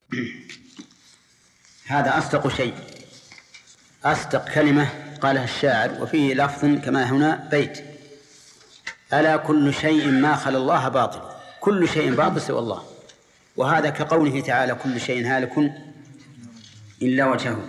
هذا أصدق شيء، أصدق كلمة قالها الشاعر، وفيه لفظ كما هنا بيت: ألا كل شيء ما خلا الله باطل، كل شيء باطل سوى الله. وهذا كقوله تعالى: كل شيء هالك إلا وجهه.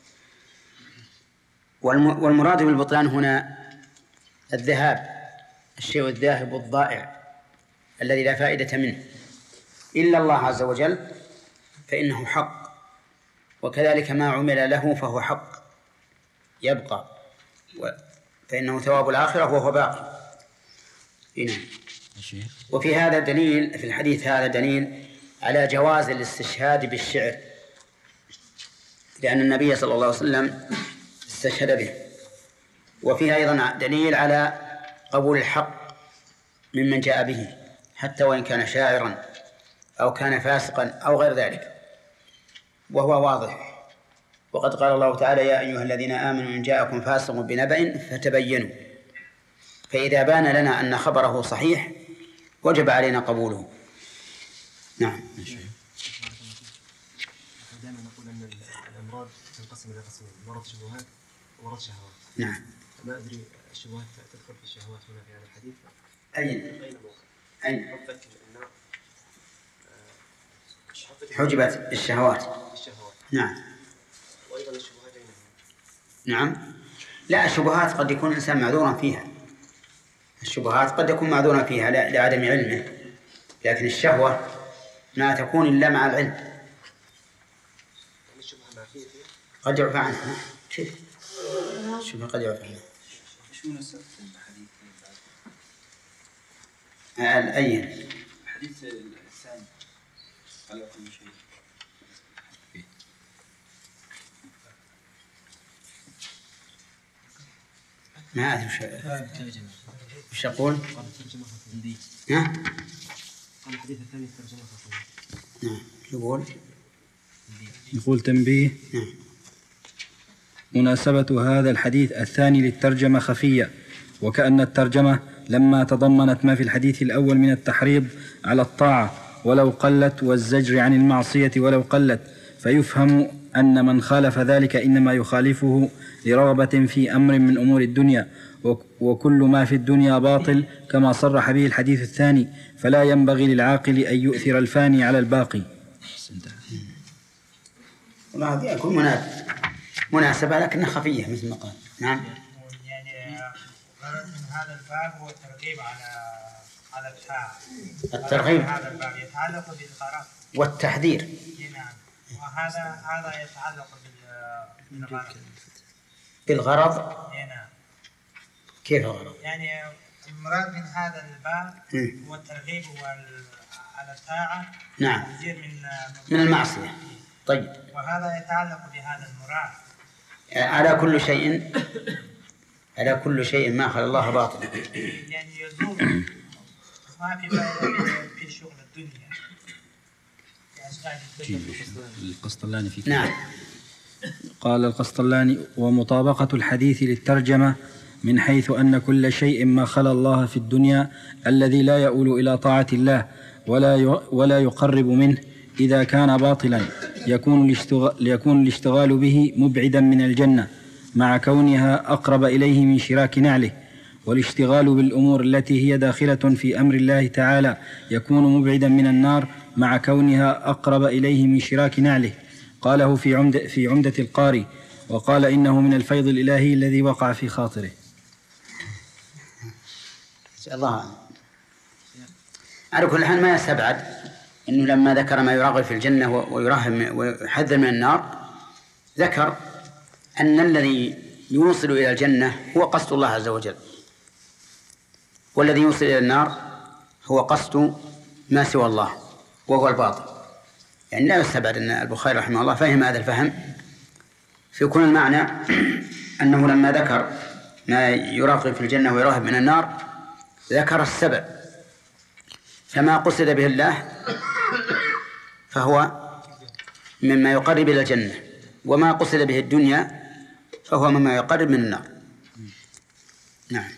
والمراد بالبطلان هنا الذهاب، الشيء الذاهب الضائع الذي لا فائدة منه، إلا الله عز وجل فإنه حق، وكذلك ما عمل له فهو حق يبقى، فإنه ثواب الآخرة وهو باقي. وفي هذا دليل، في الحديث هذا دليل على جواز الاستشهاد بالشعر، لأن النبي صلى الله عليه وسلم استشهد به. وفيه أيضا دليل على قبول الحق ممن جاء به، حتى وإن كان شاعرا أو كان فاسقا أو غير ذلك، وهو واضح. وقد قال الله تعالى: يا أيها الذين آمنوا إن جاءكم فاسق بنبأ فتبينوا. فإذا بان لنا أن خبره صحيح وجب علينا قبوله. نعم. دائما نقول أن الأمراض تنقسم إلى قسمين: مرض شبهات ومرض شهوات. نعم. ما أدري الشبهات تدخل في الشهوات هنا في هذا الحديث؟ أين حجبت الشهوات؟ نعم. وأيضا الشبهات أين؟ نعم. لا، الشبهات قد يكون الإنسان معذورا فيها، الشبهات قد يكون معذورا فيها لعدم علمه، لكن الشهوة لا تكون إلا مع العلم. قد يعفى عنها. كيف؟ الشبهة قد يعفى عنها. شو نسبة الحديث الأين؟ الحديث الثاني على كل شيء. ما أدري وش يقول؟ ها؟ الحديث الثاني الترجمة خفية. نعم. يقول تنبيه: مناسبة هذا الحديث الثاني للترجمة خفية، وكأن الترجمة لما تضمنت ما في الحديث الأول من التحريض على الطاعة ولو قلت، والزجر عن المعصية ولو قلت، فيفهم أن من خالف ذلك إنما يخالفه لرغبة في أمر من أمور الدنيا، وكل ما في الدنيا باطل كما صرح به الحديث الثاني، فلا ينبغي للعاقل أن يؤثر الفاني على الباقي. والله هذه يكون مناسبة لكنها خفية مثل ما قال. نعم. يعني غرض من هذا الباب هو الترغيب على الطاعة. الترغيب هذا الباب يتعلق بالغرض والتحذير. نعم. وهذا يتعلق بالغرض. بالغرض. نعم. كيف الغرض؟ يعني المراد من هذا الباب هو الترغيب على الطاعة. نعم. من المعصية. طيب. وهذا يتعلق بهذا المراد. على كل شيء ما خلا الله باطل. يعني يزول ما في فائدة في شغل الدنيا. القسطلاني في نعم. قال القسطلاني: ومطابقة الحديث للترجمة من حيث أن كل شيء ما خلا الله في الدنيا الذي لا يؤول إلى طاعة الله ولا يقرب منه إذا كان باطلا يكون الاشتغال به مبعدا من الجنة مع كونها أقرب إليه من شراك نعله، والاشتغال بالأمور التي هي داخلة في أمر الله تعالى يكون مبعدا من النار مع كونها أقرب إليه من شراك نعله. قاله في عمدة القاري، وقال إنه من الفيض الإلهي الذي وقع في خاطره. الله على كل حال ما يستبعد إنه لما ذكر ما يراغب في الجنة ويرهب ويحذر من النار، ذكر أن الذي يوصل إلى الجنة هو قصد الله عز وجل، والذي يوصل إلى النار هو قصد ما سوى الله وهو الباطل. يعني لا يستبعد أن البخاري رحمه الله فهم هذا الفهم فيكون المعنى أنه لما ذكر ما يراغب في الجنة ويرهب من النار ذكر السبب، فما قصد به الله فهو مما يقرب إلى الجنة، وما قصد به الدنيا فهو مما يقرب من النار. نعم.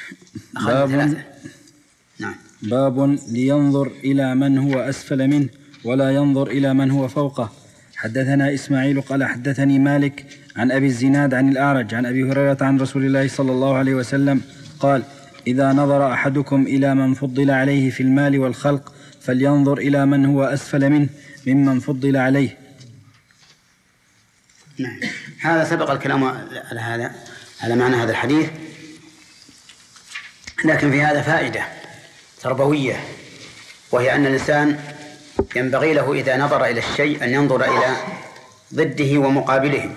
باب لينظر إلى من هو أسفل منه ولا ينظر إلى من هو فوقه. حدثنا إسماعيل قال حدثني مالك عن أبي الزناد عن الأعرج عن أبي هريرة عن رسول الله صلى الله عليه وسلم قال: إذا نظر أحدكم إلى من فضل عليه في المال والخلق فلينظر إلى من هو أسفل منه ممن فضل عليه. نعم. هذا سبق الكلام على معنى هذا الحديث، لكن في هذا فائدة تربوية، وهي أن الإنسان ينبغي له إذا نظر إلى الشيء أن ينظر إلى ضده ومقابله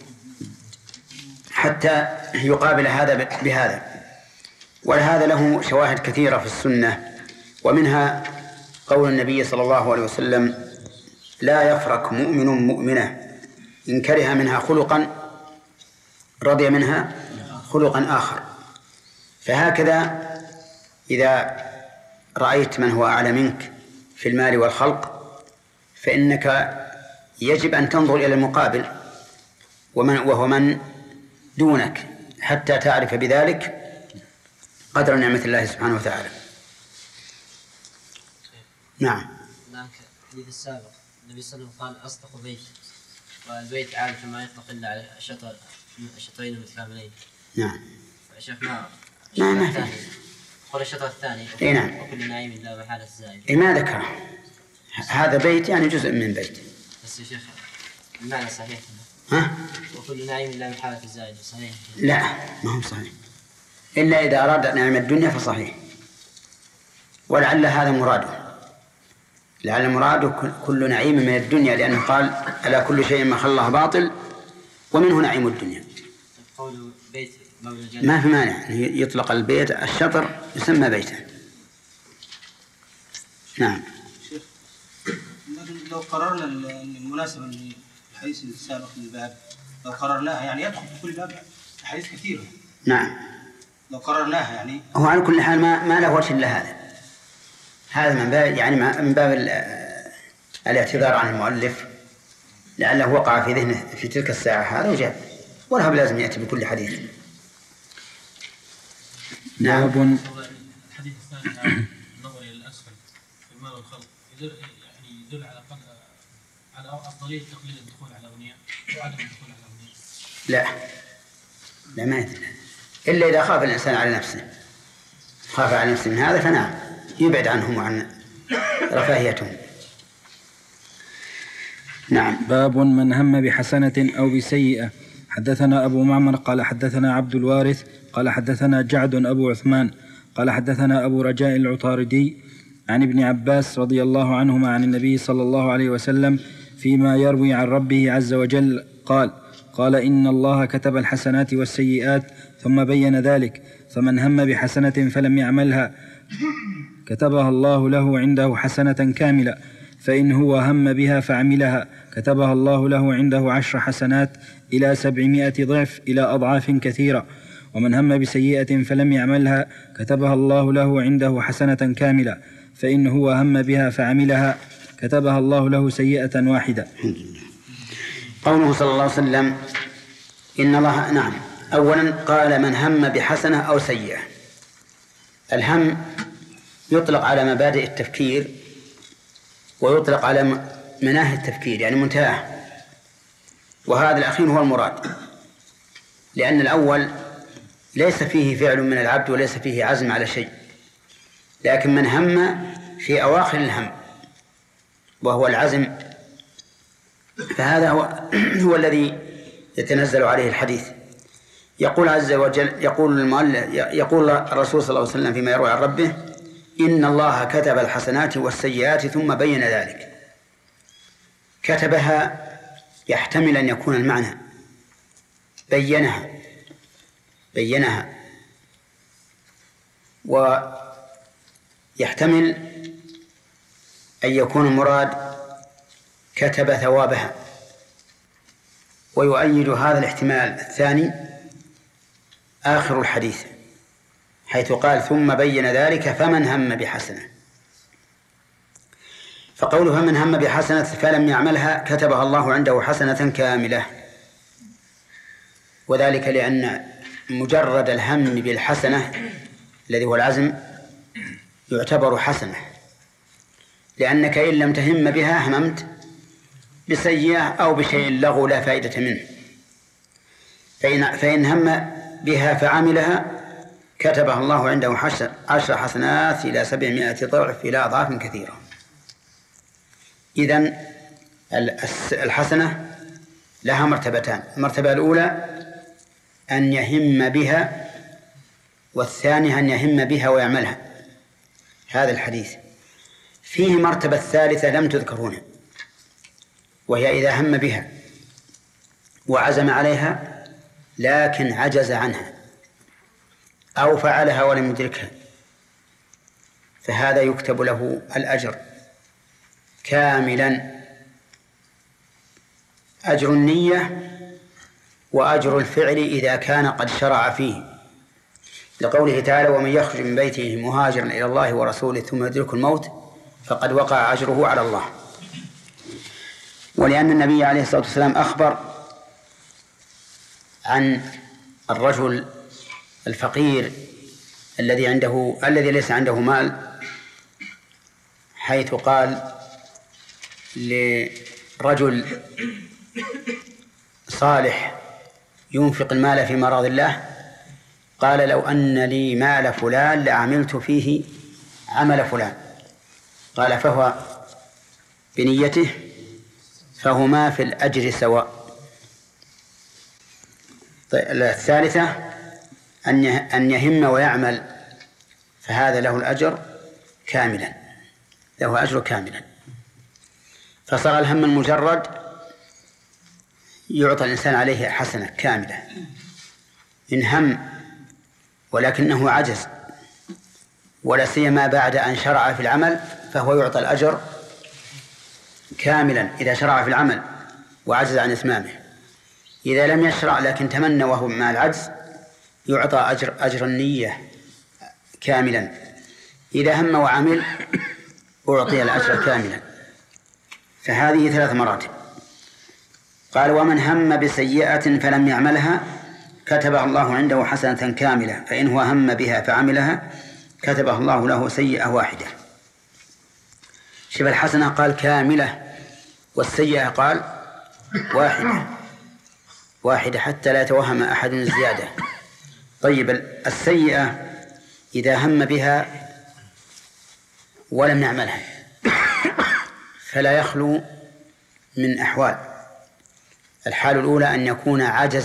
حتى يقابل هذا بهذا. ولهذا له شواهد كثيرة في السنة، ومنها قول النبي صلى الله عليه وسلم: لا يفرق مؤمن مؤمنة إن كره منها خلقا رضي منها خلقا آخر. فهكذا إذا رأيت من هو أعلى منك في المال والخلق فإنك يجب أن تنظر إلى المقابل وهو من دونك حتى تعرف بذلك قدر نعمة الله سبحانه وتعالى. نعم. هناك الحديث السابق النبي صلى الله عليه وسلم قال: أصدق بيت، والبيت عادة ما يطلق إلا على الشطرين المتكاملين. نعم. شيخ ما نعم. قول الشطر الثاني: إيه نعم. وكل نعيم لا محالة الزائد. إيه ما ذكره هذا بيت يعني جزء من بيت. بس يا شيخ المعنى صحيح. ها؟ وكل نعيم لا محالة الزائد صحيح؟ لا، ما هو صحيح، إلا إذا أراد نعيم الدنيا فصحيح، ولعل هذا مراده، لعل مراده كل نعيم من الدنيا، لأنه قال: ألا كل شيء ما خلى الله باطل ومنه نعيم الدنيا. قول بيت ما في مانع يطلق البيت، الشطر يسمى بيتا. نعم. شيخ، لو قررنا المناسبة الحديث السابق للباب، لو قررناها يعني يدخل في كل باب حديث كثير. نعم. لو قررناها يعني هو على كل حال ما له وجه إلا هذا من باب يعني من باب الاعتذار عن المؤلف، لعله وقع في ذهنه في تلك الساعة هذا وجاء، ولا لازم يأتي بكل حديث. نعم. الحديث الثاني عن النظر إلى الأسفل في المال والخلق يدل على أفضلية تقليل الدخول على الأغنياء وعدم الدخول على الأغنياء. لا ما يدل، إلا إذا خاف الإنسان على نفسه، خاف على نفسه من هذا فنعم يبعد عنهم وعن رفاهيتهم. نعم. باب من هم بحسنة أو بسيئة. حدثنا أبو معمر قال حدثنا عبد الوارث قال حدثنا جعد أبو عثمان قال حدثنا أبو رجاء العطاردي عن ابن عباس رضي الله عنهما عن النبي صلى الله عليه وسلم فيما يروي عن ربه عز وجل قال إن الله كتب الحسنات والسيئات ثم بين ذلك، فمن هم بحسنة فلم يعملها كتبها الله له عنده حسنة كاملة، فإن هو هم بها فعملها كتبها الله له عنده 10 حسنات إلى 700 ضعف إلى أضعاف كثيرة، ومن هم بسيئة فلم يعملها كتبها الله له عنده حسنة كاملة، فإن هو هم بها فعملها كتبها الله له سيئة واحدة. قوله صلى الله عليه وسلم إن الله، نعم، أولا قال من هم بحسنة أو سيئة. الهم يطلق على مبادئ التفكير ويطلق على مناهي التفكير يعني منتهاه، وهذا الأخير هو المراد، لأن الأول ليس فيه فعل من العبد وليس فيه عزم على شيء، لكن من هم في أواخر الهم وهو العزم فهذا هو الذي يتنزل عليه الحديث. يقول عز وجل، يقول الرسول صلى الله عليه وسلم فيما يروي عن ربه إن الله كتب الحسنات والسيئات ثم بين ذلك. كتبها يحتمل أن يكون المعنى بينها ويحتمل أن يكون المراد كتب ثوابها، ويؤيد هذا الاحتمال الثاني آخر الحديث حيث قال ثم بين ذلك فمن هم بحسنة. فقوله من هم بحسنة فلم يعملها كتبها الله عنده حسنة كاملة، وذلك لأن مجرد الهم بالحسنة الذي هو العزم يعتبر حسنة، لأنك إن لم تهم بها هممت بسيئة أو بشيء لغو لا فائدة منه. فإن هم بها فعملها كتبها الله عنده 10 حسنات إلى 700 ضعف إلى أضعاف كثيرة. إذن الحسنة لها مرتبتان: المرتبة الأولى أن يهم بها، والثانية أن يهم بها ويعملها. هذا الحديث فيه مرتبة ثالثة لم تذكر هنا، وهي إذا هم بها وعزم عليها لكن عجز عنها أو فعلها ولم يدركها، فهذا يكتب له الأجر كاملا، أجر النية وأجر الفعل إذا كان قد شرع فيه، لقوله تعالى: ومن يخرج من بيته مهاجرا إلى الله ورسوله ثم يدرك الموت فقد وقع أجره على الله. ولأن النبي عليه الصلاة والسلام أخبر عن الرجل الفقير الذي ليس عنده مال، حيث قال لرجل صالح ينفق المال في مرض الله: قال لو أن لي مال فلان لعملت فيه عمل فلان. قال: فهو بنيته فهما في الأجر سواء. الثالثة أن يهم ويعمل، فهذا له الأجر كاملا، له أجر كاملا. فصار الهم المجرد يعطى الإنسان عليه حسنة كاملة، إن هم ولكنه عجز ولا سيما بعد أن شرع في العمل فهو يعطى الأجر كاملا إذا شرع في العمل وعجز عن إتمامه. إذا لم يشرع لكن تمنى وهو مع العجز يعطى أجر النية كاملا. إذا هم وعمل أعطي الأجر كاملا. فهذه 3 مراتب. قال: ومن هم بسيئة فلم يعملها كتبها الله عنده حسنة كاملة، فإن هو هم بها فعملها كتبها الله له سيئة واحدة. شبه الحسنة قال كاملة، والسيئة قال واحدة حتى لا يتوهم أحد الزيادة. طيب، السيئة إذا هم بها ولم نعملها فلا يخلو من أحوال. الحال الأولى أن يكون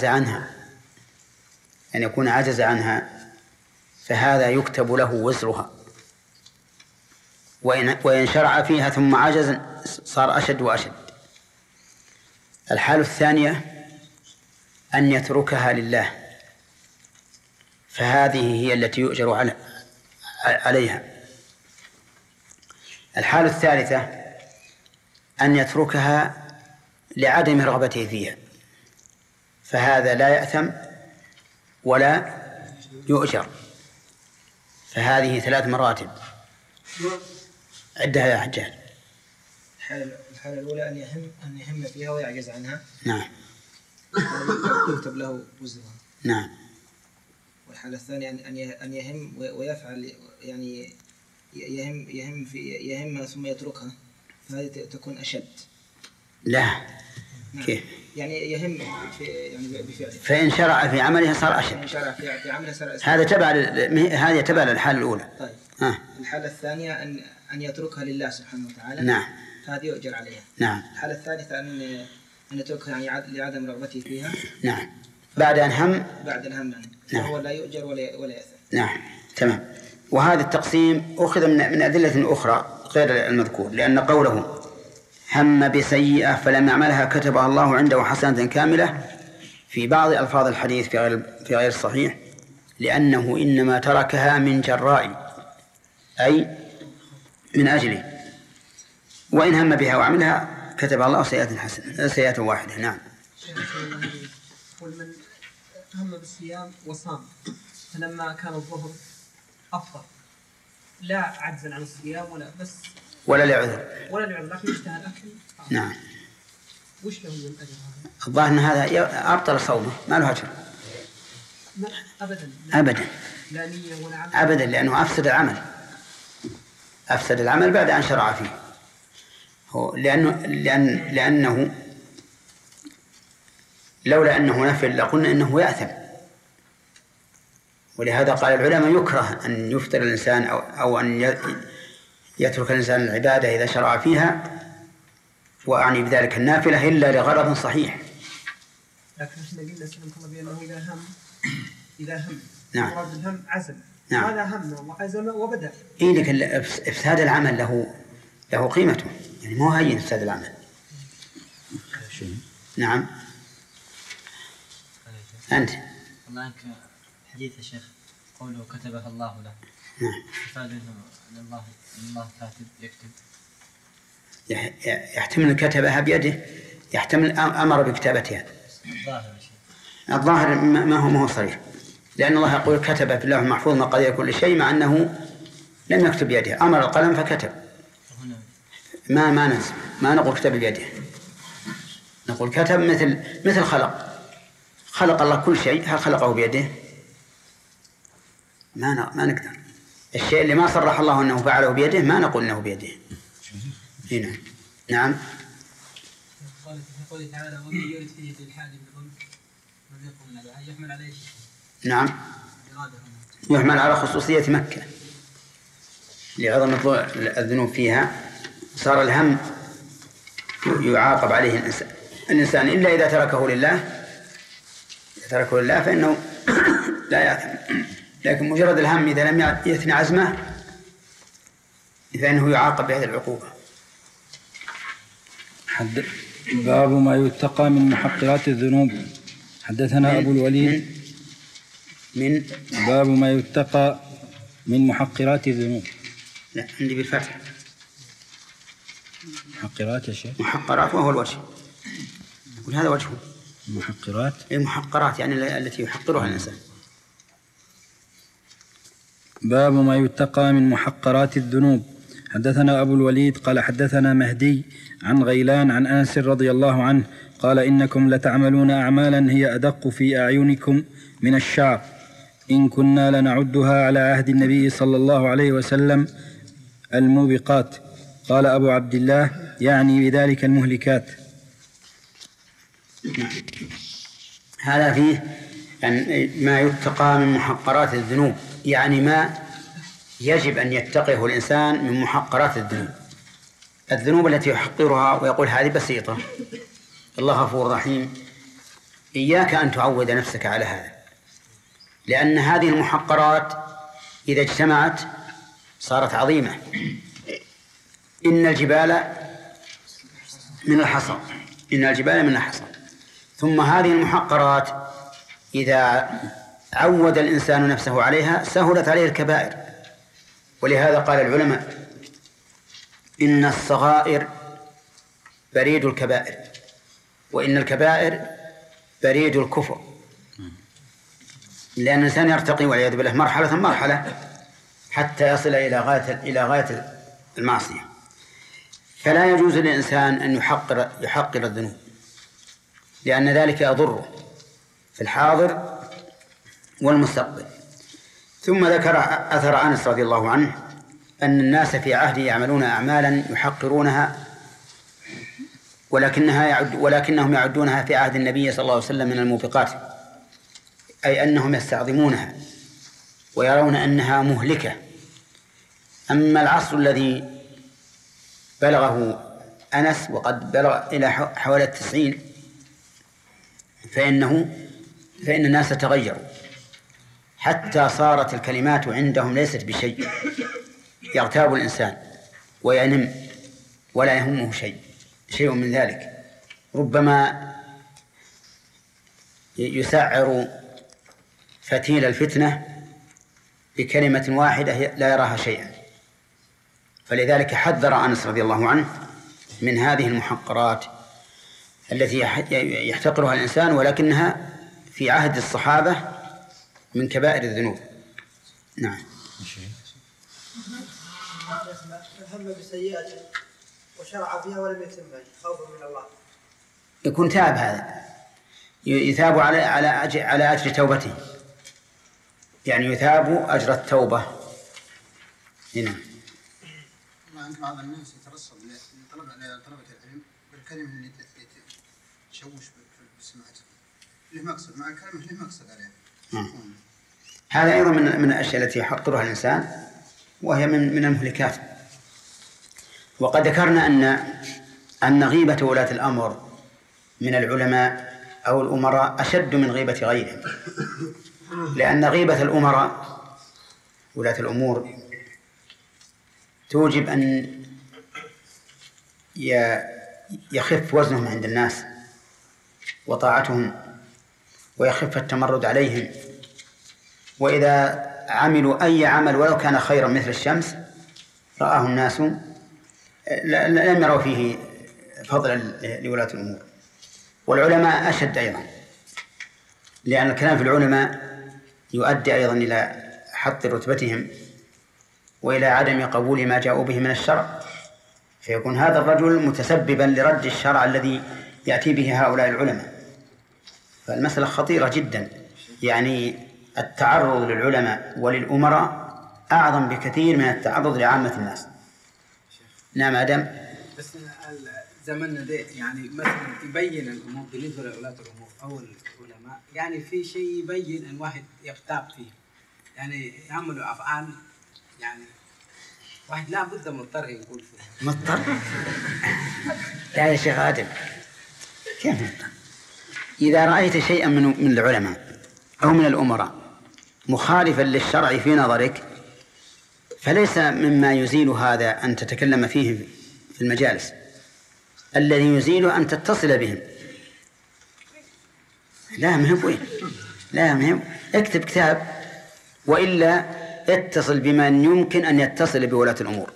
عجز عنها، فهذا يكتب له وزرها، وإن شرع فيها ثم عجز صار أشد وأشد. الحال الثانية أن يتركها لله، فهذه هي التي يؤجر عليها. الحال الثالثة أن يتركها لعدم رغبته فيها، فهذا لا يأثم ولا يؤجر. فهذه 3 مراتب. عدها يا حجاج. الحالة الأولى أن يهم فيها ويعجز عنها. نعم. يكتب له وزرها. نعم. والحالة الثانية أن يهم ويفعل، يعني يهم ثم يتركها، فهذه تكون أشد. لا. نعم. كيف؟ يعني يهم بفعله، فإن شرع في عمله صار أشد. إن شرع في عمله صار أشد. هذا تبع للحالة الأولى. طيب. الحالة الثانية أن يتركها لله سبحانه وتعالى. نعم. هذه يؤجر عليها. نعم. الحالة الثالثة أن يتركها يعني لعدم رغبته فيها. نعم. بعد الهم يعني. نعم. فهو لا يؤجر ولا يأثم. نعم. تمام. وهذا التقسيم أخذ من أدلة أخرى غير المذكور، لأن قوله هم بسيئة فلم يعملها كتبها الله عنده حسنة كاملة في بعض ألفاظ الحديث في غير الصحيح، لأنه إنما تركها من جراء، أي من أجله. وإن هم بها وعملها كتب الله سيئة واحدة. نعم. قل من هم بالصيام وصام فلما كان الظهر أفطر، لا عجزا عن الصيام ولا لعذر لكن اشتهى الأكل. نعم. وش له من أجر هذا؟ الظاهر أن هذا أبطل صومه، ما له أجر أبدا. لا نية ولا عمل أبدا، لأنه أفسد العمل بعد أن شرع فيه. هو لأنه لولا أنه نفل لقلنا إنه يأثم، ولهذا قال العلماء يكره أن يفطر الإنسان أو أن يترك الإنسان العبادة إذا شرع فيها، وأعني بذلك النافلة، إلا لغرض صحيح. لكن احنا قلنا سلمك الله بأنه إذا هم نعم. مراد الهم عزم. نعم. هذا هم وعزم وبدأ. إيه، لكن إفساد العمل له قيمته، يعني مو هين إفساد العمل. نعم. أنت الله عنك حديث يا شيخ قوله كتبها الله له. نعم. يفاد منه أن الله كاتب يكتب. يحتمل كتبها بيده، يحتمل أمر بكتابتها. الظاهر ما هو صريح، لأن الله يقول كتب في اللوح المحفوظ مقادير كل شيء، مع أنه لم يكتب بيده، أمر القلم فكتب. ما ننسى، ما نقول كتب بيده، نقول كتب مثل خلق الله كل شيء، هل خلقه بيده؟ ما نقدر. الشيء اللي ما صرح الله أنه فعله بيده ما نقول أنه بيده. هنا نعم. قال في قوله تعالى ومن يرد فيه بالحاد بظلم نذيقه من العذاب يحمل عليه. نعم. يحمل على خصوصية مكة لعظم الذنوب فيها، صار الهم يعاقب عليه الإنسان إلا إذا تركه لله فإنه لا يأثم، لكن مجرد الهم إذا لم يثني عزمه فإنه يعاقب بهذه العقوبة. باب ما يتقى من محقرات الذنوب. حدثنا أبو الوليد من باب ما يتقى من محقرات الذنوب. لا، عندي بالفتح محقرات يا شيخ. محقرات وهو الوجه، يقول هذا وجهه محقرات. المحقرات يعني التي يحقرها الإنسان. باب ما يتقى من محقرات الذنوب. حدثنا أبو الوليد قال حدثنا مهدي عن غيلان عن أنس رضي الله عنه قال إنكم لتعملون أعمالا هي أدق في أعينكم من الشعر إن كنا لنعدها على عهد النبي صلى الله عليه وسلم الموبقات. قال أبو عبد الله يعني بذلك المهلكات. هذا فيه يعني ما يتقى من محقرات الذنوب، يعني ما يجب أن يتقيه الإنسان من محقرات الذنوب التي يحقرها ويقول هذه بسيطة، الله غفور رحيم. إياك أن تعود نفسك على هذا، لأن هذه المحقرات إذا اجتمعت صارت عظيمة. إن الجبال من الحصى، ثم هذه المحقرات إذا عود الإنسان نفسه عليها سهلت عليه الكبائر. ولهذا قال العلماء إن الصغائر بريد الكبائر، وإن الكبائر بريد الكفر، لأن الإنسان يرتقي والعياذ بالله مرحلة حتى يصل إلى غاية المعصية. فلا يجوز للإنسان أن يحقر الذنوب، لأن ذلك يضره في الحاضر والمستقبل. ثم ذكر أثر أنس رضي الله عنه أن الناس في عهده يعملون أعمالا يحقرونها ولكنهم يعدونها في عهد النبي صلى الله عليه وسلم من الموبقات، أي أنهم يستعظمونها ويرون أنها مهلكة. أما العصر الذي بلغه أنس وقد بلغ إلى حوالي 90 فإن الناس تغيروا حتى صارت الكلمات عندهم ليست بشيء، يغتاب الإنسان وينم ولا يهمه شيء من ذلك، ربما يسعر فتيل الفتنة بكلمة واحدة لا يراها شيئا. فلذلك حذر أنس رضي الله عنه من هذه المحقرات التي يحتقرها الإنسان، ولكنها في عهد الصحابة من كبائر الذنوب. نعم. هم بسيئة وشرع فيها ولم يتمها خوفا من الله، يكون تاب، هذا يثاب على أجر توبته، يعني يثاب أجر التوبة. هنا أنت بعض الناس يترصد لطلبة العلم بالكلمة اللي تشوش بسمعته، له مقصد مع الكلمة له مقصد عليها. هذا أيضا من الأشياء التي يحقرها الإنسان، وهي من المهلكات. وقد ذكرنا أن غيبة ولاة الأمر من العلماء أو الأمراء أشد من غيبة غيرهم، لأن غيبة الأمراء ولاة الأمور توجب أن يخف وزنهم عند الناس وطاعتهم، ويخف التمرد عليهم، وإذا عملوا أي عمل ولو كان خيرا مثل الشمس رآه الناس لم يروا فيه فضلا لولاة الأمور. والعلماء أشد أيضا، لأن الكلام في العلماء يؤدي أيضا إلى حط رتبتهم وإلى عدم قبول ما جاءوا به من الشرع، فيكون هذا الرجل متسببا لرد الشرع الذي يأتي به هؤلاء العلماء. فالمسألة خطيرة جدا، يعني التعرض للعلماء وللأمراء أعظم بكثير من التعرض لعامة الناس. نعم آدم. بس زمننا ده يعني مثلا يبين الأمور بالنسبة لولاة الأمور أو العلماء، يعني في شيء يبين أن واحد يغتاب فيه، يعني يعملوا أفعال يعني واحد لا بد مضطر يقول فيه. مضطر؟ لا يا شيخ آدم، كيف مضطر؟ إذا رأيت شيئا من العلماء أو من الأمراء مخالفا للشرع في نظرك فليس مما يزيل هذا أن تتكلم فيه في المجالس، الذي يزيل أن تتصل بهم. لا مهم وين، لا مهم، اكتب كتاب، وإلا اتصل بمن يمكن أن يتصل بولاة الأمور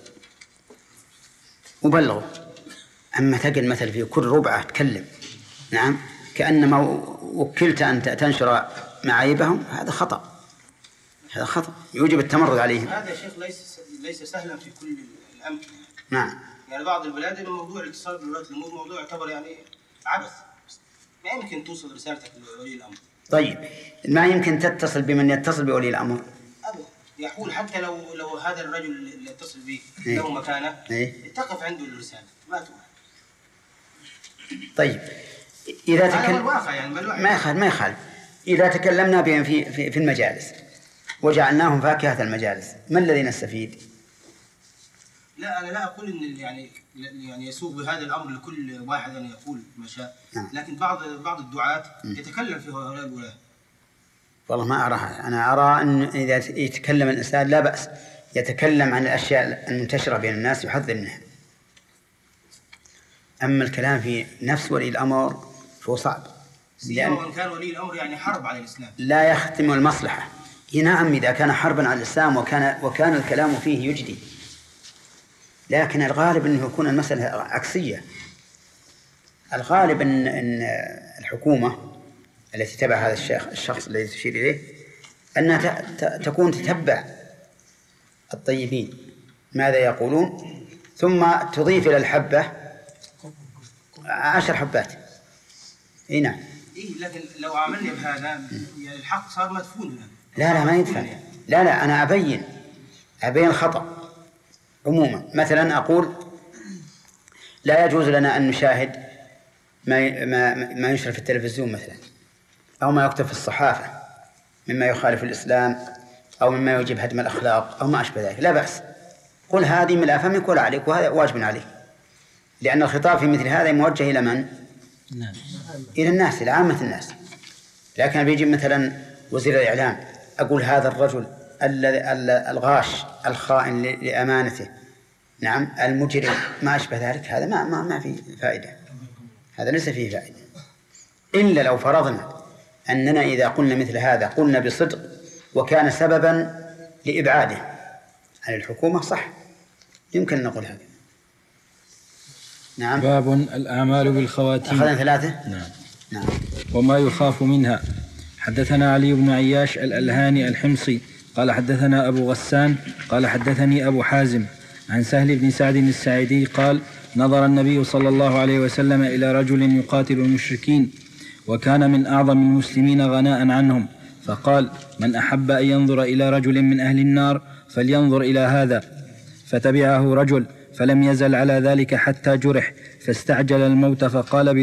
وبلغه. أما تقل مثل في كل ربعة تكلم، نعم، كأنما وكلت أن تنشر معايبهم، هذا خطأ، هذا خطأ يوجب التمرد عليهم. هذا يا شيخ ليس سهلا في كل الأمكنة. نعم. يعني بعض البلاد موضوع الاتصال بولاة الأمور موضوع يعتبر يعني عبث، ما يمكن توصل رسالتك لولي الأمر. طيب ما يمكن تتصل بمن يتصل بولي الأمر؟ أبدا، يقول حتى لو هذا الرجل اللي يتصل به له مكانه تقف عنده الرسالة ما تروح. طيب إذا يعني ما يخالف إذا تكلمنا بهم في المجالس وجعلناهم فاكهة المجالس، ما الذي نستفيد؟ لا أنا لا أقول إن يعني يسوق بهذا الأمر لكل واحد أن يقول ما شاء، لكن بعض الدعاة يتكلم في هؤلاء الولاة. والله ما أراها، أنا أرى أن إذا يتكلم الإنسان لا بأس، يتكلم عن الأشياء المنتشرة بين الناس يحذر منها. أما الكلام في نفس ولي الأمر فهو صعب، لأن كان ولي الأمر يعني حرب على الإسلام، لا يختم المصلحة. نعم إذا كان حربا على الإسلام وكان الكلام فيه يجدي، لكن الغالب أنه يكون المسألة عكسية. الغالب أن الحكومة التي تتبع هذا الشخص الذي تشير إليه أنها تكون تتبع الطيبين ماذا يقولون، ثم تضيف إلى الحبة 10 حبات. نعم. لكن لو عملنا بهذا يعني الحق صار مدفون هنا. لا ما يدفن. لا أنا أبين الخطأ عموما. مثلا أقول لا يجوز لنا أن نشاهد ما ينشر في التلفزيون مثلا، أو ما يكتب في الصحافة مما يخالف الإسلام أو مما يوجب هدم الأخلاق أو ما أشبه ذلك، لا بأس. قل هذه من أفهمك ولا عليك، وهذا واجب عليك، لأن الخطاب في مثل هذا موجه إلى من؟ إلى الناس، إلى عامة الناس. لكن بيجي مثلا وزير الإعلام أقول هذا الرجل الغاش الخائن لأمانته، نعم، المجرم ما أشبه ذلك، هذا ما فيه فائدة، هذا ليس فيه فائدة. إلا لو فرضنا أننا إذا قلنا مثل هذا قلنا بصدق وكان سببا لإبعاده عن الحكومة، صح، يمكن أن نقول هذا. نعم. باب الأعمال بالخواتيم. أخذنا 3. نعم. وما يخاف منها. حدثنا علي بن عياش الألهاني الحمصي قال حدثنا أبو غسان قال حدثني أبو حازم عن سهل بن سعد الساعدي قال نظر النبي صلى الله عليه وسلم إلى رجل يقاتل المشركين وكان من أعظم المسلمين غناء عنهم، فقال من أحب أن ينظر إلى رجل من أهل النار فلينظر إلى هذا. فتبعه رجل فلم يزل على ذلك حتى جرح، فاستعجل الموت فقال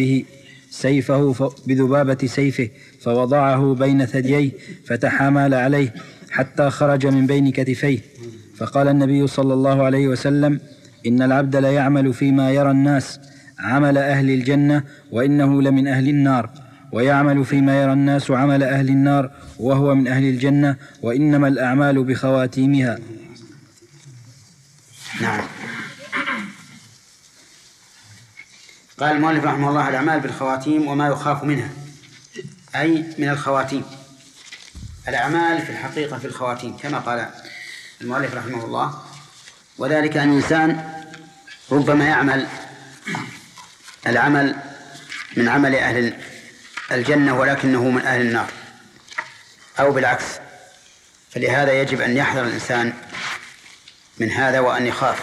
بذبابة سيفه فوضعه بين ثدييه فتحامل عليه حتى خرج من بين كتفيه. فقال النبي صلى الله عليه وسلم: إن العبد ليعمل فيما يرى الناس عمل أهل الجنة وإنه لمن أهل النار، ويعمل فيما يرى الناس عمل أهل النار وهو من أهل الجنة، وإنما الأعمال بخواتيمها. نعم. قال المؤلف رحمه الله: الأعمال بالخواتيم وما يخاف منها، أي من الخواتيم. الأعمال في الحقيقة في الخواتيم كما قال المؤلف رحمه الله، وذلك أن الإنسان ربما يعمل العمل من عمل أهل الجنة ولكنه من أهل النار، أو بالعكس. فلهذا يجب أن يحذر الإنسان من هذا وأن يخاف.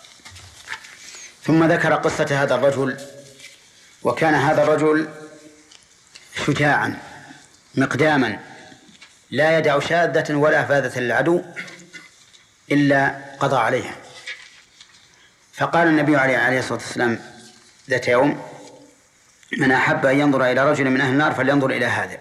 ثم ذكر قصة هذا الرجل. وكان هذا الرجل شجاعا مقداما لا يدع شاذة ولا فاذة للعدو إلا قضى عليها. فقال النبي عليه الصلاة والسلام ذات يوم: من أحب أن ينظر إلى رجل من أهل النار فلينظر إلى هذا.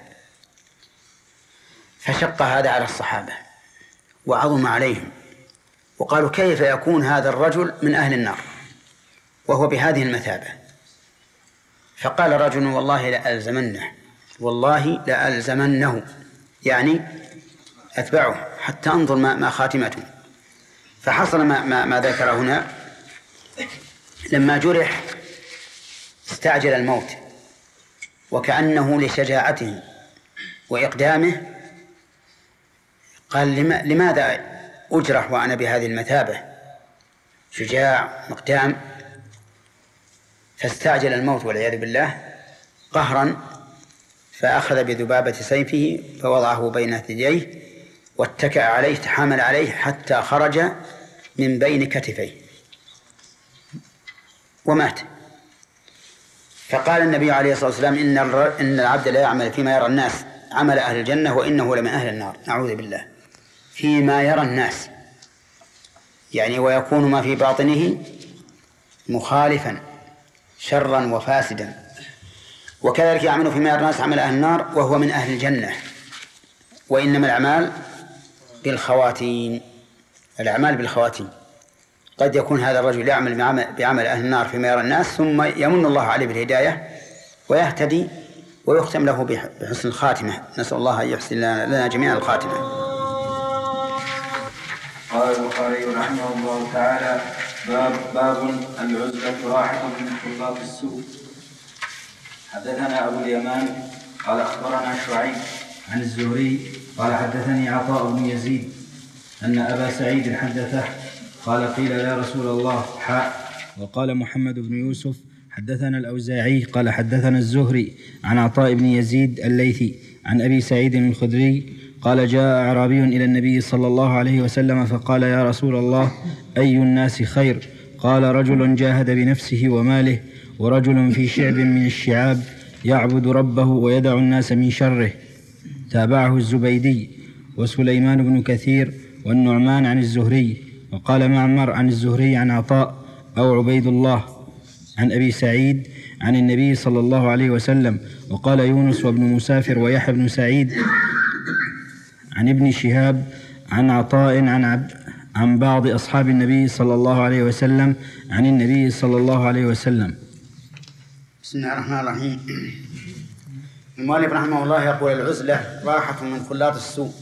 فشق هذا على الصحابة وعظم عليهم، وقالوا: كيف يكون هذا الرجل من أهل النار وهو بهذه المثابة؟ فقال رجل: والله لألزمنه، يعني أتبعه حتى أنظر ما خاتمته. فحصل ما ذكر هنا. لما جرح استعجل الموت، وكأنه لشجاعته وإقدامه قال: لماذا أجرح وأنا بهذه المثابة؟ شجاع مقدام. فاستعجل الموت والعياذ بالله قهرا، فأخذ بذبابة سيفه فوضعه بين ثدييه واتكأ عليه تحامل عليه حتى خرج من بين كتفيه ومات. فقال النبي عليه الصلاة والسلام: إن العبد لا يعمل فيما يرى الناس عمل أهل الجنة وإنه لمن أهل النار. نعوذ بالله. فيما يرى الناس يعني ويكون ما في باطنه مخالفا شرا وفاسدا. وكذلك يعمل فيما يرى الناس عمل أهل النار وهو من أهل الجنة. وإنما الأعمال بالخواتيم. الأعمال بالخواتيم. قد يكون هذا الرجل يعمل بعمل أهل النار فيما يرى الناس، ثم يمن الله عليه بالهداية ويهتدي ويختم له بحسن الخاتمة. نسأل الله أن يحسن لنا جميعا الخاتمة. قال البخاري رحمه الله تعالى: باب العزلة راحة من خلاط السوء. حدثنا أبو اليمان قال أخبرنا شعيب عن الزهري قال حدثني عطاء بن يزيد أن أبا سعيد حدثه قال: قيل يا رسول الله وقال محمد بن يوسف حدثنا الأوزاعي قال حدثنا الزهري عن عطاء بن يزيد الليثي عن أبي سعيد الخدري قال: جاء أعرابي إلى النبي صلى الله عليه وسلم فقال: يا رسول الله، أي الناس خير؟ قال: رجل جاهد بنفسه وماله، ورجل في شعب من الشعاب يعبد ربه ويدع الناس من شره. تابعه الزبيدي وسليمان بن كثير والنعمان عن الزهري. وقال معمر عن الزهري عن عطاء أو عبيد الله عن أبي سعيد عن النبي صلى الله عليه وسلم. وقال يونس وابن مسافر ويحيى بن سعيد عن ابن شهاب عن عطاء عن بعض أصحاب النبي صلى الله عليه وسلم عن النبي صلى الله عليه وسلم. بسم الله الرحمن الرحيم. المؤلف رحمه الله يقول: العزلة راحة من خلاط السوء.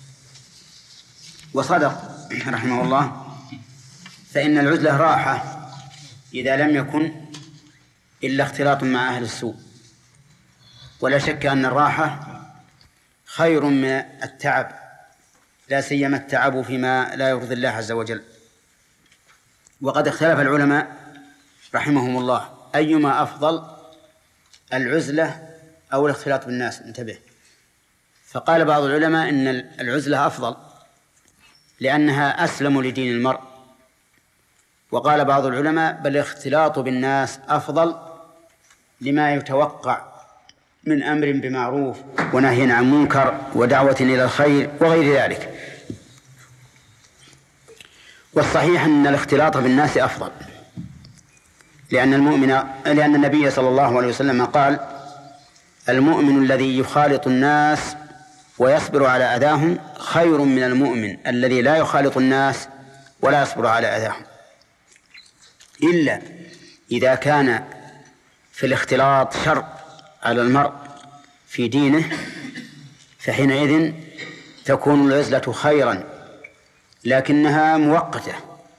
وصدق رحمه الله، فإن العزلة راحة إذا لم يكن إلا اختلاط مع أهل السوء. ولا شك أن الراحة خير من التعب، لا سيما التعب فيما لا يرضي الله عز وجل. وقد اختلف العلماء رحمهم الله أيما أفضل، العزلة أو الاختلاط بالناس. انتبه. فقال بعض العلماء إن العزلة أفضل لأنها أسلم لدين المرء، وقال بعض العلماء بل الاختلاط بالناس أفضل لما يتوقع من أمر بمعروف ونهي عن منكر ودعوة إلى الخير وغير ذلك. والصحيح أن الاختلاط بالناس أفضل، لأن النبي صلى الله عليه وسلم قال: المؤمن الذي يخالط الناس ويصبر على أذاهم خير من المؤمن الذي لا يخالط الناس ولا يصبر على أذاهم، إلا إذا كان في الاختلاط شر على المرء في دينه، فحينئذ تكون العزلة خيرا، لكنها مؤقتة،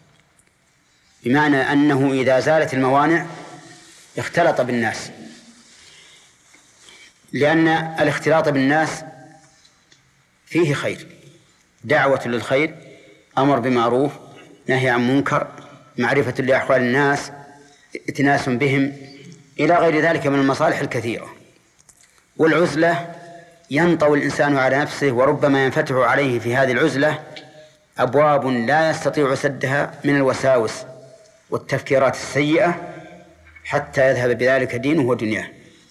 بمعنى أنه إذا زالت الموانع اختلط بالناس، لأن الاختلاط بالناس فيه خير، دعوة للخير، أمر بمعروف، نهي عن منكر، معرفة لأحوال الناس، اتناس بهم، إلى غير ذلك من المصالح الكثيرة. والعزلة ينطوي الإنسان على نفسه، وربما ينفتح عليه في هذه العزلة أبواب لا يستطيع سدها من الوساوس والتفكيرات السيئة، حتى يذهب بذلك دينه ودنياه.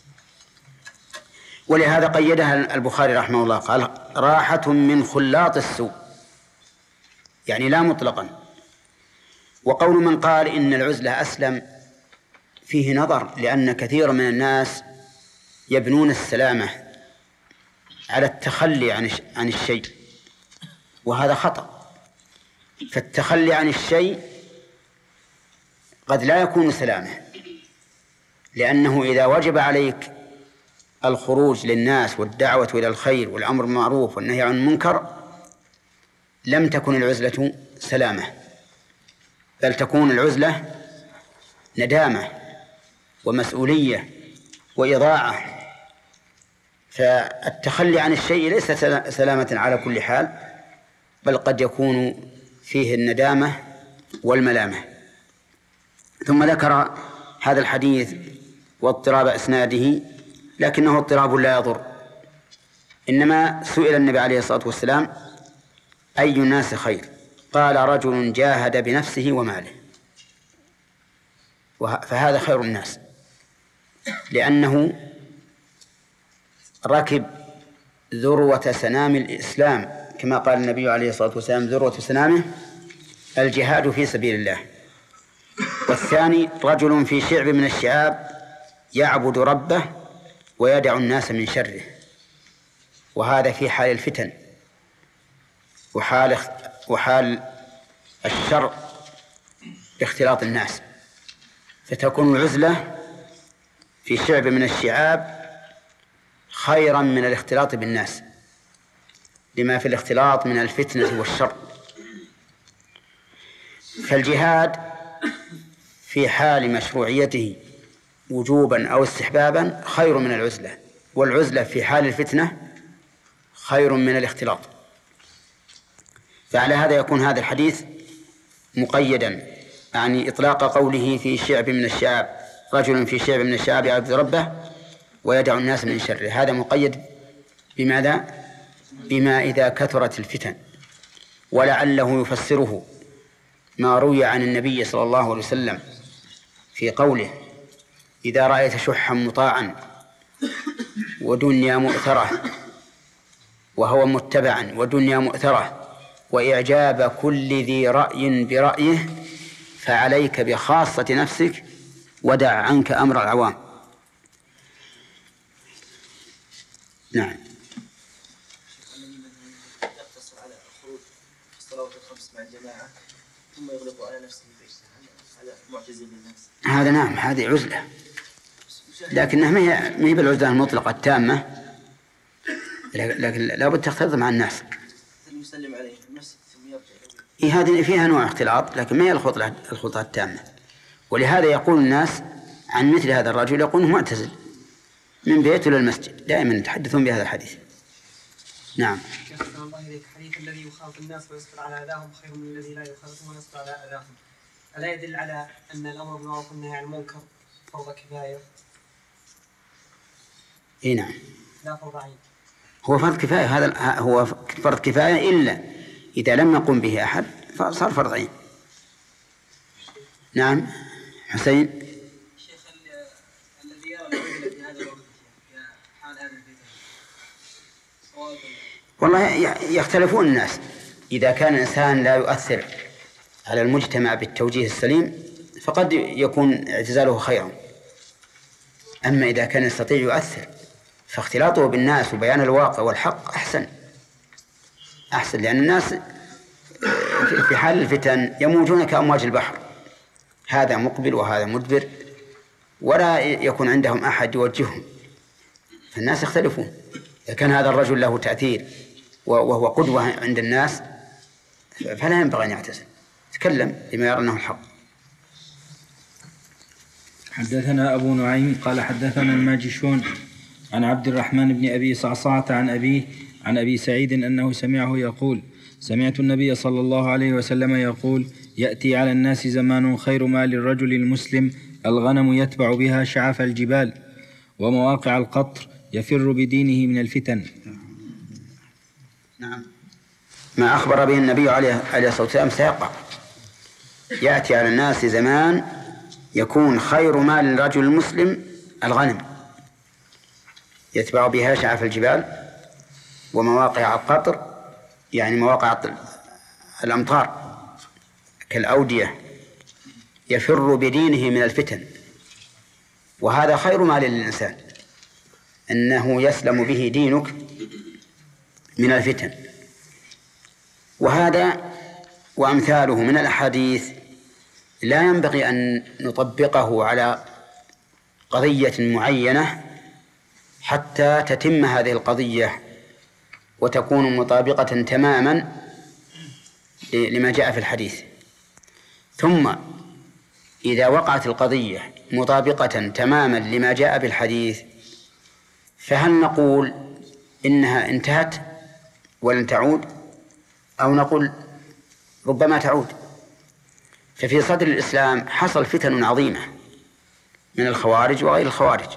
ولهذا قيدها البخاري رحمه الله، قال: راحة من خلاط السوء، يعني لا مطلقا. وقول من قال إن العزلة أسلم فيه نظر، لأن كثير من الناس يبنون السلامة على التخلي عن الشيء، وهذا خطأ. فالتخلي عن الشيء قد لا يكون سلامة، لأنه إذا وجب عليك الخروج للناس والدعوة إلى الخير والأمر بالمعروف والنهي عن المنكر، لم تكن العزلة سلامة، بل تكون العزلة ندامة ومسؤولية وإضاعة. فالتخلي عن الشيء ليس سلامة على كل حال، بل قد يكون فيه الندامة والملامة. ثم ذكر هذا الحديث واضطراب إسناده، لكنه اضطراب لا يضر. إنما سئل النبي عليه الصلاة والسلام: أي الناس خير؟ قال: رجل جاهد بنفسه وماله. فهذا خير الناس، لأنه ركب ذروة سنام الإسلام، كما قال النبي عليه الصلاة والسلام: ذروة سنامه الجهاد في سبيل الله. والثاني رجل في شعب من الشعاب يعبد ربه ويدع الناس من شره، وهذا في حال الفتن وحال الشر باختلاط الناس. فتكون العزلة في شعب من الشعاب خيرا من الاختلاط بالناس، لما في الاختلاط من الفتنة والشر. فالجهاد في حال مشروعيته وجوبا أو استحبابا خير من العزلة، والعزلة في حال الفتنة خير من الاختلاط. فعلى هذا يكون هذا الحديث مقيدا، يعني إطلاق قوله في شعب من الشعاب، رجل في شعب من الشعاب يعبد ربه ويدع الناس من شره، هذا مقيد بماذا؟ بما إذا كثرت الفتن. ولعله يفسره ما روي عن النبي صلى الله عليه وسلم في قوله: إذا رأيت شحا مطاعا ودنيا مؤثرة وهو متبعا ودنيا مؤثرة وإعجاب كل ذي رأي برأيه فعليك بخاصة نفسك ودع عنك أمر العوام. نعم. يقتصر على الخروج في الصلوات الخمس مع الجماعة ثم يغلق على نفسه في هذا معتزل للناس. هذا نعم، هذه عزلة، لكنها ما هي بالعزلة المطلقة التامة، لكن لابد تختلط مع الناس. يسلم عليه المسجد ثم يرجع. هذه فيها نوع اختلاط، لكن ما هي الخطة التامة. ولهذا يقول الناس عن مثل هذا الرجل، يقول معتزل من بيته للمسجد، دائما يتحدثون بهذا الحديث. نعم. أحسن الله إليك، حديث الذي يخالط الناس ويصبر على أذاهم خير من الذي لا يخالطهم ويصبر على أذاهم، ألا يدل على أن الأمر بالمعروف والنهي عن المنكر فرض كفاية؟ إيه نعم. لا فرض عين. هو فرض كفاية، هذا هو فرض كفاية، إلا إذا لم يقم به أحد فصار فرض عين. نعم. حسين. الشيخ الذي يرى العزلة في هذا الوقت في حال هذا الفتن، والله يختلفون الناس. إذا كان الإنسان لا يؤثر على المجتمع بالتوجيه السليم فقد يكون اعتزاله خيرا. أما إذا كان يستطيع يؤثر فاختلاطه بالناس وبيان الواقع والحق أحسن، لأن الناس في حال الفتن يموجون كأمواج البحر، هذا مقبل وهذا مدبر ولا يكون عندهم أحد يوجههم، فالناس يختلفون. إذا كان هذا الرجل له تأثير وهو قدوة عند الناس فلا ينبغي أن يعتزل، يتكلم بما يرى أنه الحق. حدثنا أبو نعيم قال حدثنا الماجشون عن عبد الرحمن بن أبي صعصعة عن أبيه عن أبي سعيد أنه سمعه يقول: سمعت النبي صلى الله عليه وسلم يقول: يأتي على الناس زمان خير ما للرجل المسلم الغنم يتبع بها شعف الجبال ومواقع القطر يفر بدينه من الفتن. نعم، ما أخبر به النبي عليه الصلاة والسلام سيقع. يأتي على الناس زمان يكون خير ما للرجل المسلم الغنم يتبع بها شعف الجبال ومواقع القطر، يعني مواقع الأمطار كالأودية، يفر بدينه من الفتن. وهذا خير ما للإنسان، أنه يسلم به دينك من الفتن. وهذا وأمثاله من الأحاديث لا ينبغي أن نطبقه على قضية معينة حتى تتم هذه القضية وتكون مطابقة تماما لما جاء في الحديث. ثم إذا وقعت القضية مطابقة تماما لما جاء بالحديث فهل نقول إنها انتهت ولن تعود، أو نقول ربما تعود؟ ففي صدر الإسلام حصل فتن عظيمة من الخوارج وغير الخوارج،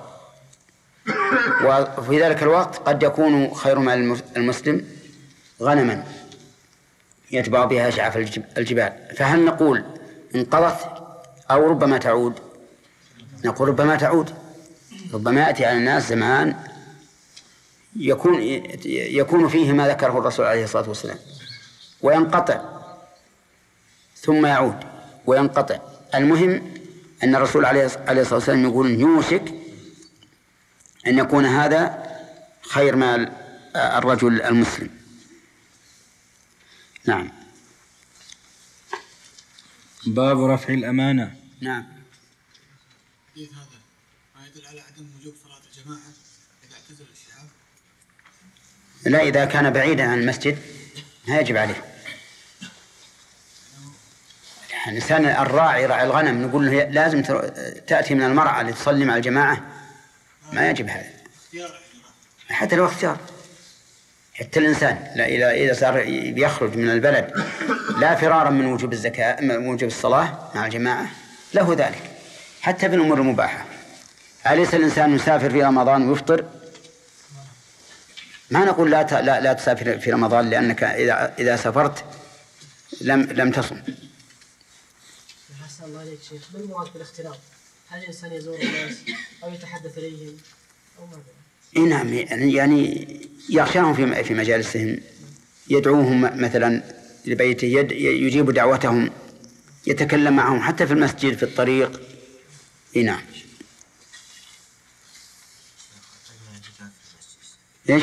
وفي ذلك الوقت قد يكون خير مال المسلم غنما يتبع بها شعف الجبال. فهل نقول انقضت أو ربما تعود؟ نقول ربما تعود. ربما يأتي على الناس زمان يكون فيه ما ذكره الرسول عليه الصلاة والسلام وينقطع ثم يعود وينقطع. المهم أن الرسول عليه الصلاة والسلام يقول يوشك أن يكون هذا خير مال الرجل المسلم. نعم. باب رفع الأمانة. نعم. هذا ما يدل على عدم وجوب صلاة الجماعة إذا اعتزل الشعاب؟ لا، إذا كان بعيدا عن المسجد لا يجب عليه. الإنسان الراعي راعي الغنم نقول له لازم تأتي من المرأة لتصلي مع الجماعة، ما يجب هذا حتى لو اختيار. حتى الإنسان لا إذا صار يخرج من البلد لا فرارا من وجوب الزكاة من وجوب الصلاة مع الجماعة له ذلك، حتى في الأمور المباحة. أليس الإنسان يسافر في رمضان ويفطر؟ ما نقول لا تسافر في رمضان لأنك إذا سافرت لم تصم. أحسن الله عليك شيخ، ما المراد بالاختلاط؟ هل الإنسان يزور الناس أو يتحدث إليهم أو ماذا؟ نعم، يعني يغشاهم في مجالسهم، يدعوهم مثلا لبيته، يجيب دعوتهم، يتكلم معهم حتى في المسجد في الطريق. نعم. إيش؟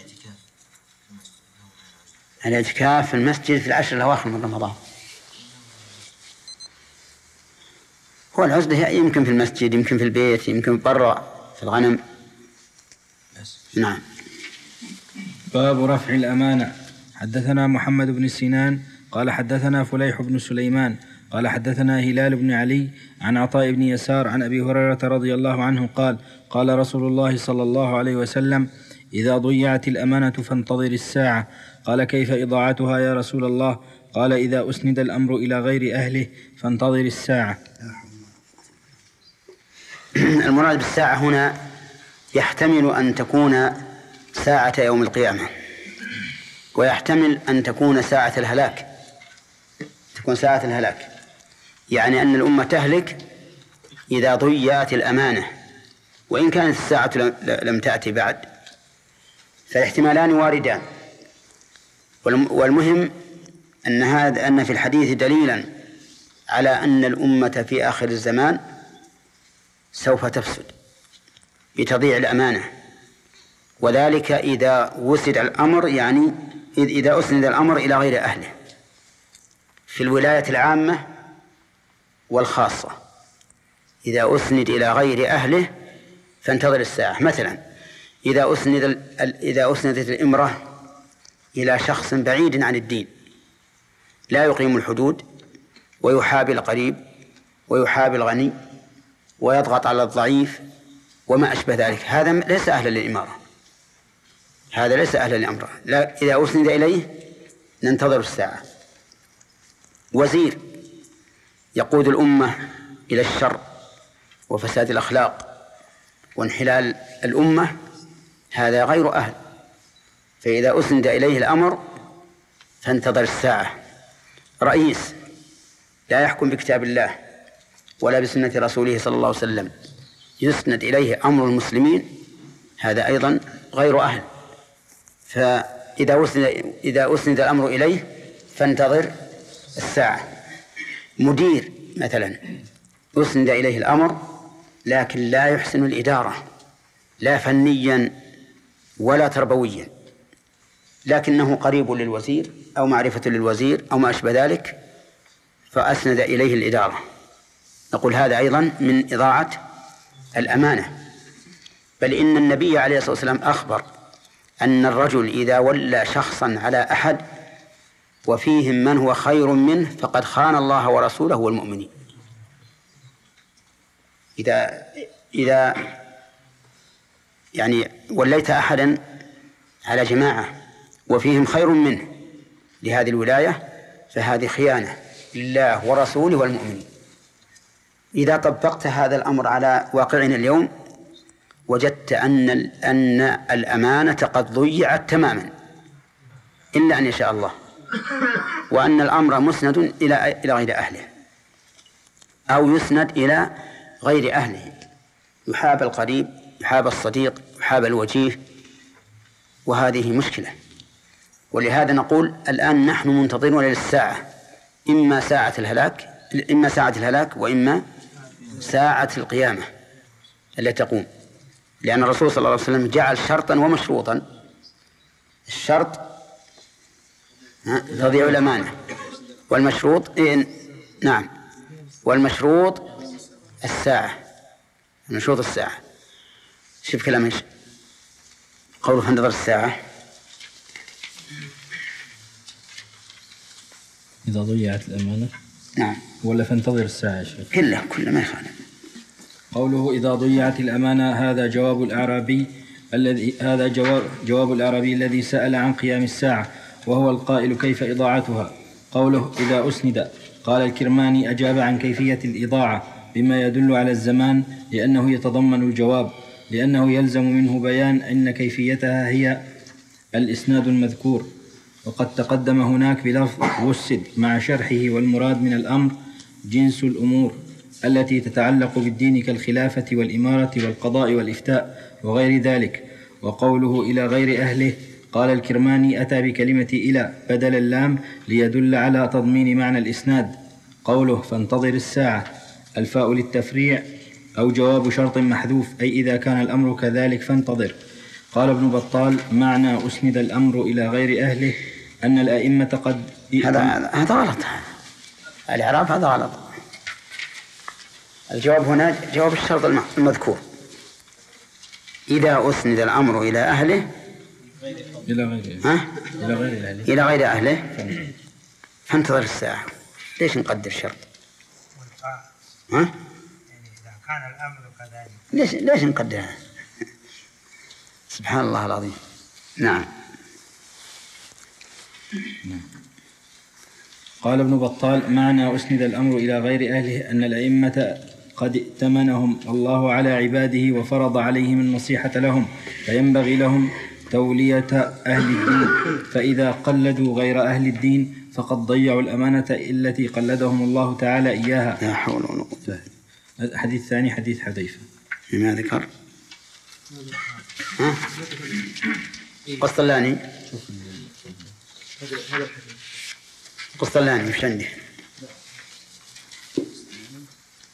الاعتكاف في المسجد في العشر الأواخر من رمضان. هو العزلة يمكن في المسجد، يمكن في البيت، يمكن برا في الغنم. نعم. باب رفع الأمانة. حدثنا محمد بن سنان قال حدثنا فليح بن سليمان قال حدثنا هلال بن علي عن عطاء بن يسار عن أبي هريرة رضي الله عنه قال قال رسول الله صلى الله عليه وسلم: إذا ضيعت الأمانة فانتظر الساعة. قال: كيف إضاعتها يا رسول الله؟ قال: إذا أسند الأمر إلى غير أهله فانتظر الساعة. المراد بالساعة هنا يحتمل أن تكون ساعة يوم القيامة، ويحتمل أن تكون ساعة الهلاك، تكون ساعة الهلاك، يعني أن الأمة تهلك إذا ضيعت الأمانة، وإن كانت الساعة لم تأتي بعد، فالاحتمالان واردان. والمهم أن في الحديث دليلا على أن الأمة في آخر الزمان سوف تفسد بتضييع الأمانة، وذلك إذا وسد الأمر، يعني إذا أسند الأمر إلى غير أهله في الولاية العامة والخاصة. إذا أسند إلى غير أهله فانتظر الساعة. مثلا إذا أسندت الإمرة إلى شخص بعيد عن الدين لا يقيم الحدود ويحابي القريب ويحابي الغني ويضغط على الضعيف وما أشبه ذلك، هذا ليس أهلا للإمارة، هذا ليس أهلا للأمر. لا، إذا أسند إليه ننتظر الساعة. وزير يقود الأمة إلى الشر وفساد الأخلاق وانحلال الأمة، هذا غير أهل، فإذا أسند إليه الأمر فانتظر الساعة. رئيس لا يحكم بكتاب الله ولا بسنة رسوله صلى الله عليه وسلم يسند إليه أمر المسلمين، هذا أيضا غير أهل، فإذا أسند الأمر إليه فانتظر الساعة. مدير مثلا أسند إليه الأمر لكن لا يحسن الإدارة لا فنيا ولا تربويا، لكنه قريب للوزير أو معرفة للوزير أو ما أشبه ذلك فأسند إليه الإدارة، نقول هذا أيضا من إضاعة الأمانة. بل إن النبي عليه الصلاة والسلام أخبر أن الرجل إذا ولى شخصا على أحد وفيهم من هو خير منه فقد خان الله ورسوله والمؤمنين. إذا يعني وليت أحدا على جماعة وفيهم خير منه لهذه الولاية فهذه خيانة لله ورسوله والمؤمنين. إذا طبقت هذا الأمر على واقعنا اليوم وجدت أن الأمانة قد ضيعت تماما إلا أن يشاء الله، وأن الأمر مسند إلى غير أهله أو يسند إلى غير أهله، يحاب القريب يحاب الصديق يحاب الوجيه، وهذه مشكلة. ولهذا نقول الآن نحن منتظرون للساعة، إما ساعة الهلاك وإما ساعة القيامة التي تقوم، لأن الرسول صلى الله عليه وسلم جعل شرطا ومشروطا. الشرط تضيع الأمانة، والمشروط نعم، والمشروط الساعة، المشروط الساعة. شوف كلام ايش قوله فانتظر الساعة. إذا ضيعت الأمانة نعم، ولا فانتظر الساعة يا شيخ؟ كله ما يخالف. قوله إذا ضيعت الأمانة هذا جواب الأعرابي الذي سأل عن قيام الساعة، وهو القائل كيف إضاعتها. قوله إذا أسند، قال الكرماني أجاب عن كيفية الإضاعة بما يدل على الزمان لأنه يتضمن الجواب، لأنه يلزم منه بيان أن كيفيتها هي الإسناد المذكور، وقد تقدم هناك بلفظ وسد مع شرحه، والمراد من الأمر جنس الأمور التي تتعلق بالدين كالخلافة والإمارة والقضاء والإفتاء وغير ذلك. وقوله إلى غير أهله، قال الكرماني أتى بكلمة إلى بدل اللام ليدل على تضمين معنى الإسناد. قوله فانتظر الساعة، الفاء للتفريع أو جواب شرط محذوف، أي إذا كان الأمر كذلك فانتظر. قال ابن بطال معنى أسند الأمر إلى غير أهله أن الأئمة قد هذا غلط، الإعراب هذا غلط. الجواب هنا جواب الشرط المذكور، إذا أسند الأمر إلى أهله إلى غير أهله فانتظر الساعة. ليش نقدر شرط؟ يعني إذا كان الأمر كذلك ليش نقدرها؟ سبحان الله العظيم. نعم. قال ابن بطال معنى أسند الأمر إلى غير أهله أن الأئمة قد ائتمنهم الله على عباده وفرض عليهم النصيحة لهم، فينبغي لهم تولية أهل الدين، فإذا قلدوا غير أهل الدين فقد ضيعوا الأمانة التي قلدهم الله تعالى إياها. لا حول ولا قوة. الحديث الثاني حديث حذيفة. ما ذكر قسطلاني قسطلاني مش عندي.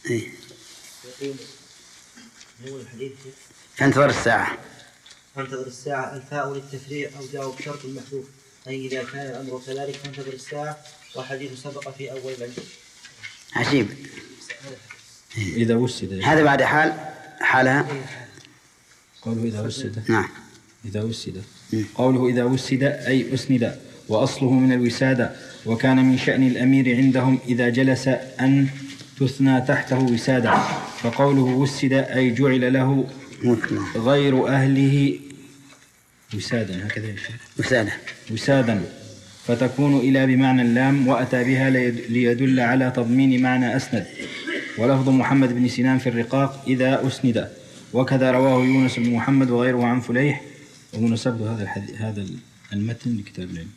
إيه؟ يقول نقول الحديث فانتظر الساعة. فانتظر الساعة الفاء للتفريع أو جاء بشرط محذوف، أي إذا كان الأمر كذلك فانتظر الساعة، والحديث سبق في أول الأمر. عجيب. إذا وسد هذا بعد حالها قوله إذا وسد. نعم. إذا وسد قوله إذا وسد أي أسند، وأصله من الوسادة، وكان من شأن الأمير عندهم إذا جلس أن تثنى تحته وسادة، فقوله وسد أي جعل له غير أهله وسادا، هكذا وسادا، فتكون إلى بمعنى اللام، وأتى بها ليدل على تضمين معنى أسند. ولفظ محمد بن سنان في الرقاق إذا أسند، وكذا رواه يونس بن محمد وغيره عن فليح. ومناسبة هذا المتن لكتاب العلم،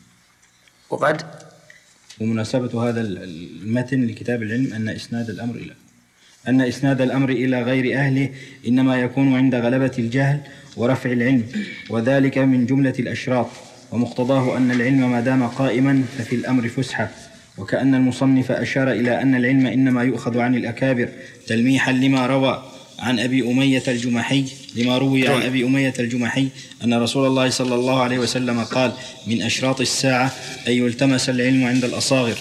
ومناسبة هذا المتن لكتاب العلم أن إسناد الأمر إلى غير أهله إنما يكون عند غلبة الجهل ورفع العلم، وذلك من جملة الأشراط، ومقتضاه أن العلم ما دام قائما ففي الأمر فسحة. وكأن المصنف أشار إلى أن العلم إنما يؤخذ عن الأكابر تلميحا لما روى عن أبي أمية الجمحي أن رسول الله صلى الله عليه وسلم قال: من أشراط الساعة أن يلتمس العلم عند الأصاغر.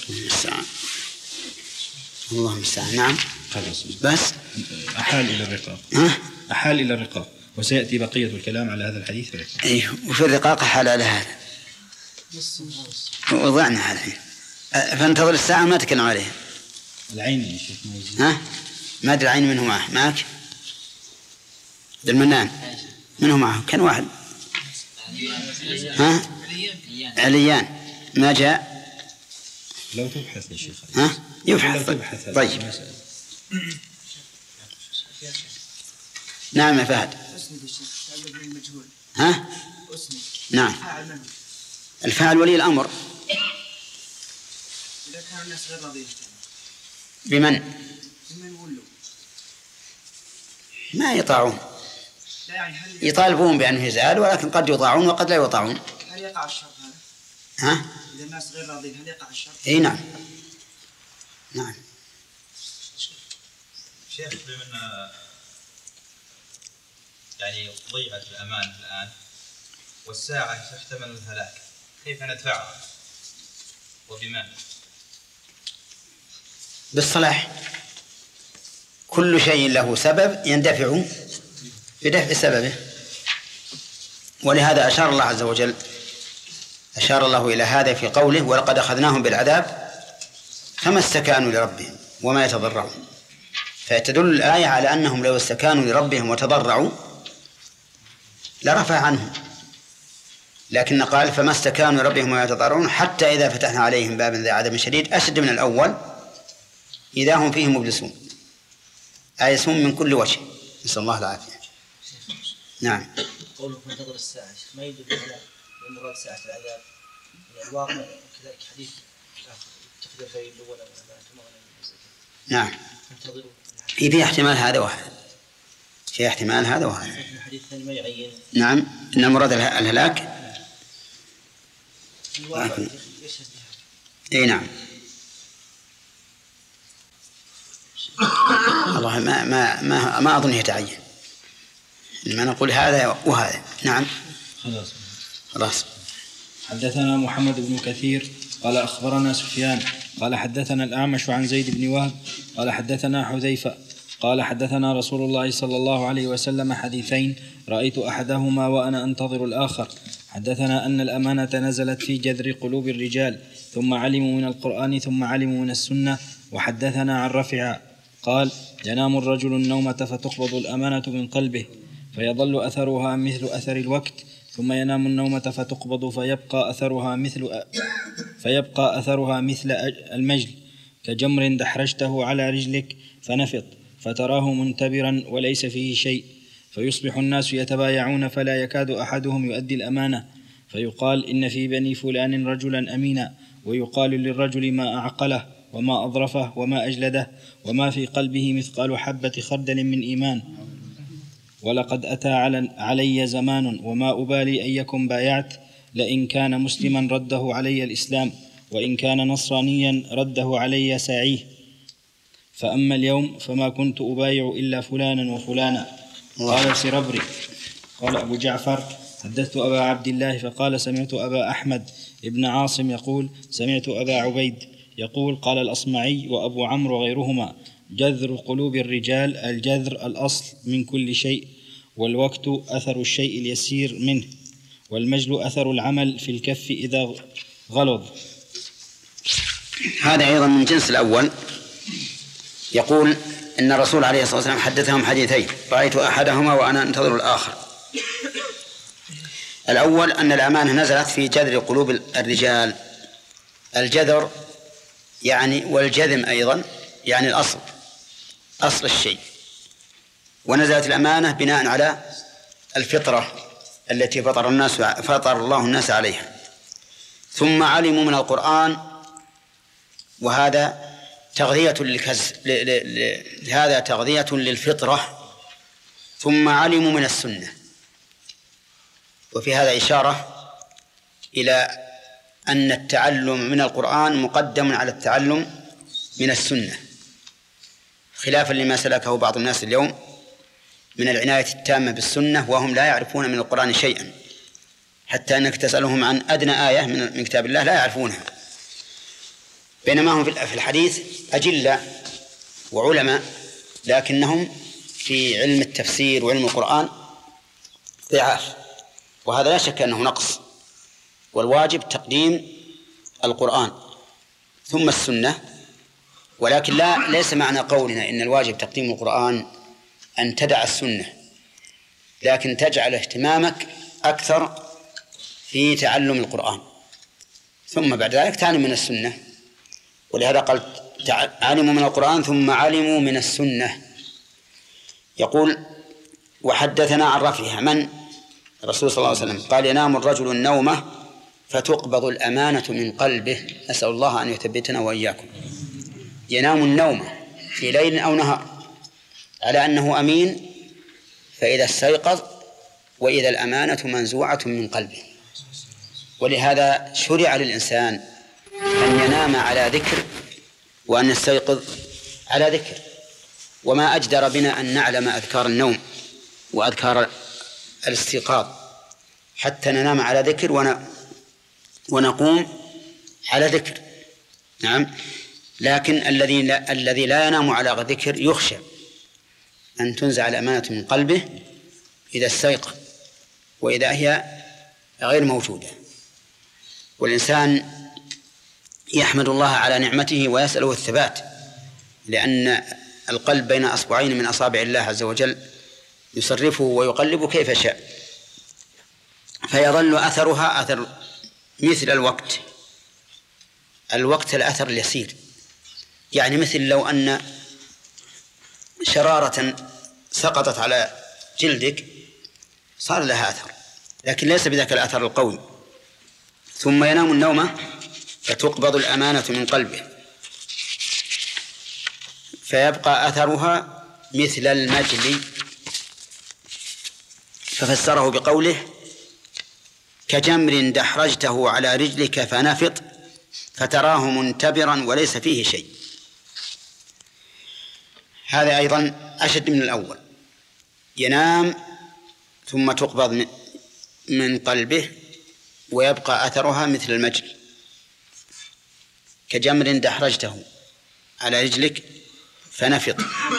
اللهم المستعان. نعم. بس أحال إلى الرقاق، وسيأتي بقية الكلام على هذا الحديث. أيه، وفي الرقاق حال على هذا وضعنا هذا. فانتظر الساعة ما تكلم عليها. العين يا شيخ ما أدري العين منه معك المنان منه معه كان واحد. عليان ما جاء. لو تبحث يا شيخ. يبحث. طيب. نعم يا فهد. نعم. الفاعل ولي الأمر. إذا كان الناس غير راضين بمن ولوا ما يطاعون، يطالبون بأنه يزال، ولكن قد يطاعون وقد لا يطاعون. هل يقع الشر هذا؟ إذا الناس غير راضين هل يقع الشر؟ إيه نعم. شيخ، بما يعني ضيعت الأمان الآن والساعة تحتمل الهلاك، كيف ندفعها وبمن؟ بالصلاح. كل شيء له سبب يندفع بدفع سببه، ولهذا أشار الله عز وجل إلى هذا في قوله: ولقد أخذناهم بالعذاب فما استكانوا لربهم وما يتضرعون. فتدل الآية على أنهم لو استكانوا لربهم وتضرعوا لرفع عنهم، لكن قال فما استكانوا لربهم وما يتضرعون حتى إذا فتحنا عليهم بابا ذي عذاب شديد أشد من الأول إذا هم فيه مبلسون، آيسون من كل وجه، نسأل الله العافية. نعم. قوله فانتظر الساعة ما يدل على مراد ساعة العذاب، الواقع كذلك حديث اتخذ في الأول نعم. في احتمال هذا وهذا. الحديث الثاني ما يعين. نعم، إن المراد الهلاك. اي نعم. الله ما أظن يتعين، إنما نقول هذا وهذا. نعم. خلاص. حدثنا محمد بن كثير قال أخبرنا سفيان قال حدثنا الأعمش عن زيد بن وهب قال حدثنا حذيفة قال حدثنا رسول الله صلى الله عليه وسلم حديثين رأيت أحدهما وأنا أنتظر الآخر. حدثنا أن الأمانة نزلت في جذر قلوب الرجال ثم علموا من القرآن ثم علموا من السنة. وحدثنا عن رفع قال ينام الرجل النومة فتقبض الأمانة من قلبه فيظل أثرها مثل أثر الوقت، ثم ينام النومة فتقبض فيبقى أثرها مثل المجل كجمر دحرجته على رجلك فنفط فتراه منتبرا وليس فيه شيء، فيصبح الناس يتبايعون فلا يكاد أحدهم يؤدي الأمانة، فيقال إن في بني فلان رجلا أمينا، ويقال للرجل ما أعقله وما أظرفه وما أجلده وما في قلبه مثقال حبة خردل من إيمان. ولقد أتى علي زمان وما أبالي أن يكن بايعت، لئن كان مسلما رده علي الإسلام وإن كان نصرانيا رده علي ساعيه. فأما اليوم فما كنت أبايع إلا فلانا وفلانا. قال سربري قال أبو جعفر حدثت أبا عبد الله فقال سمعت أبا أحمد ابن عاصم يقول سمعت أبا عبيد يقول قال الأصمعي وأبو عمرو وغيرهما جذر قلوب الرجال الجذر الأصل من كل شيء، والوقت أثر الشيء اليسير منه، والمجل أثر العمل في الكف إذا غلظ. هذا أيضا من جنس الأول. يقول إن الرسول عليه الصلاة والسلام حدثهم حديثين رأيت أحدهما وأنا أنتظر الآخر. الأول أن الأمانة نزلت في جذر قلوب الرجال. الجذر يعني والجذم أيضا يعني الأصل، أصل الشيء. ونزلت الأمانة بناء على الفطرة التي فطر الله الناس عليها. ثم علموا من القرآن، وهذا تغذية هذا تغذية للفطرة. ثم علموا من السنة، وفي هذا إشارة إلى أن التعلم من القرآن مقدم على التعلم من السنة، خلافا لما سلكه بعض الناس اليوم من العناية التامة بالسنة وهم لا يعرفون من القرآن شيئا، حتى أنك تسألهم عن أدنى آية من كتاب الله لا يعرفونها، بينما هم في الحديث أجلة وعلماء، لكنهم في علم التفسير وعلم القرآن ضعاف، وهذا لا شك أنه نقص. والواجب تقديم القرآن ثم السنة، ولكن ليس معنى قولنا إن الواجب تقديم القرآن أن تدع السنة، لكن تجعل اهتمامك أكثر في تعلم القرآن، ثم بعد ذلك تعلم من السنة. ولهذا قال علموا من القرآن ثم علموا من السنة. يقول وحدثنا عن رفعها من الرسول صلى الله عليه وسلم قال ينام الرجل النومة فتقبض الأمانة من قلبه، نسأل الله أن يثبتنا وإياكم. ينام النوم في ليل أو نهار على أنه أمين، فإذا استيقظ وإذا الأمانة منزوعة من قلبه. ولهذا شرع للإنسان أن ينام على ذكر وأن يستيقظ على ذكر، وما أجدر بنا أن نعلم أذكار النوم وأذكار الاستيقاظ حتى ننام على ذكر ونقوم على ذكر. نعم، لكن الذي لا ينام على ذكر يخشى أن تنزع الأمانة من قلبه إذا استيقظ وإذا هي غير موجودة. والإنسان يحمد الله على نعمته ويسأله الثبات، لأن القلب بين أصبعين من أصابع الله عز وجل يصرفه ويقلبه كيف شاء، فيظل أثرها أثر مثل الوقت الأثر اليسير. يعني مثل لو أن شرارة سقطت على جلدك صار لها أثر، لكن ليس بذاك الأثر القوي. ثم ينام النوم فتقبض الأمانة من قلبه فيبقى أثرها مثل المجل، ففسره بقوله كجمر دحرجته على رجلك فنفط فتراه منتبرا وليس فيه شيء. هذا أيضا أشد من الأول. ينام ثم تقبض من قلبه ويبقى أثرها مثل المجل، كجمر دحرجته على رجلك فنفط،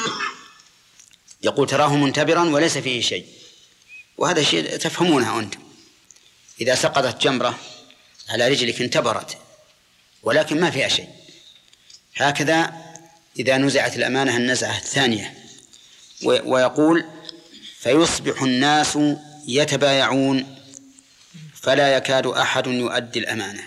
يقول تراه منتبرا وليس فيه شيء. وهذا شيء تفهمونه أنتم، إذا سقطت جمرة على رجلك انتبرت ولكن ما فيها شيء. هكذا إذا نزعت الأمانة النزعة الثانية. ويقول فيصبح الناس يتبايعون فلا يكاد أحد يؤدي الأمانة،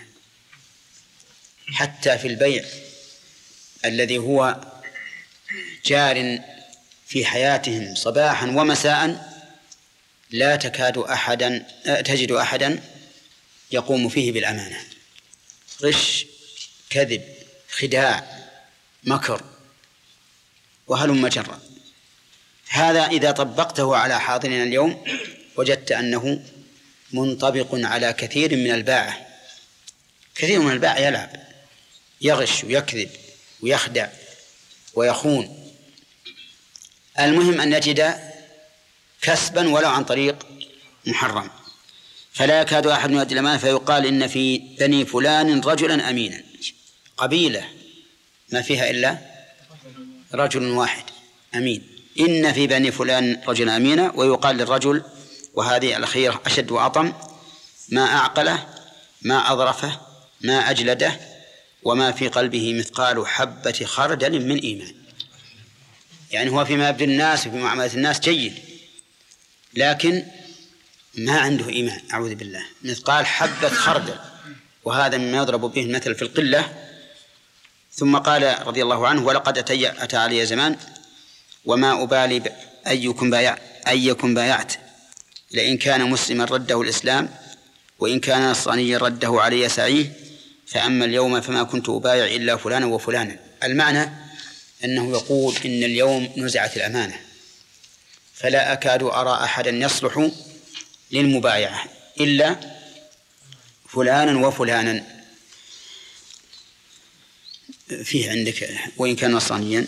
حتى في البيع الذي هو جار في حياتهم صباحا ومساء لا تجد أحدا يقوم فيه بالأمانة. غش، كذب، خداع، مكر، وهلم جرا. هذا إذا طبقته على حاضرنا اليوم وجدت أنه منطبق على كثير من الباعة. كثير من الباعة يلعب، يغش ويكذب ويخدع ويخون. المهم أن يجد كسبا ولو عن طريق محرم. فلا يكاد أحد يؤدي الأمانة فيقال إن في بني فلان رجلا أمينا، قبيلة ما فيها إلا رجل واحد أمين، إن في بني فلان رجلا أمينا، ويقال للرجل، وهذه الأخيرة أشد وأطم، ما أعقله، ما أظرفه، ما أجلده، وما في قلبه مثقال حبة خردل من إيمان. يعني هو فيما يبدو الناس وفي معاملة الناس جيد، لكن ما عنده إيمان، أعوذ بالله، مثقال حبة خردل، وهذا مما يضرب به المثل في القلة. ثم قال رضي الله عنه: ولقد أتى علي زمان وما أبالي أيكم بايعت، لئن كان مسلما رده الإسلام، وإن كان نصرانيا رده علي سعيه، فأما اليوم فما كنت أبايع إلا فلانا وفلانا. المعنى أنه يقول إن اليوم نزعت الأمانة، فلا أكاد أرى أحدا يصلح للمبايعة إلا فلانا وفلانا. فيه عندك وإن كان نصرانيا،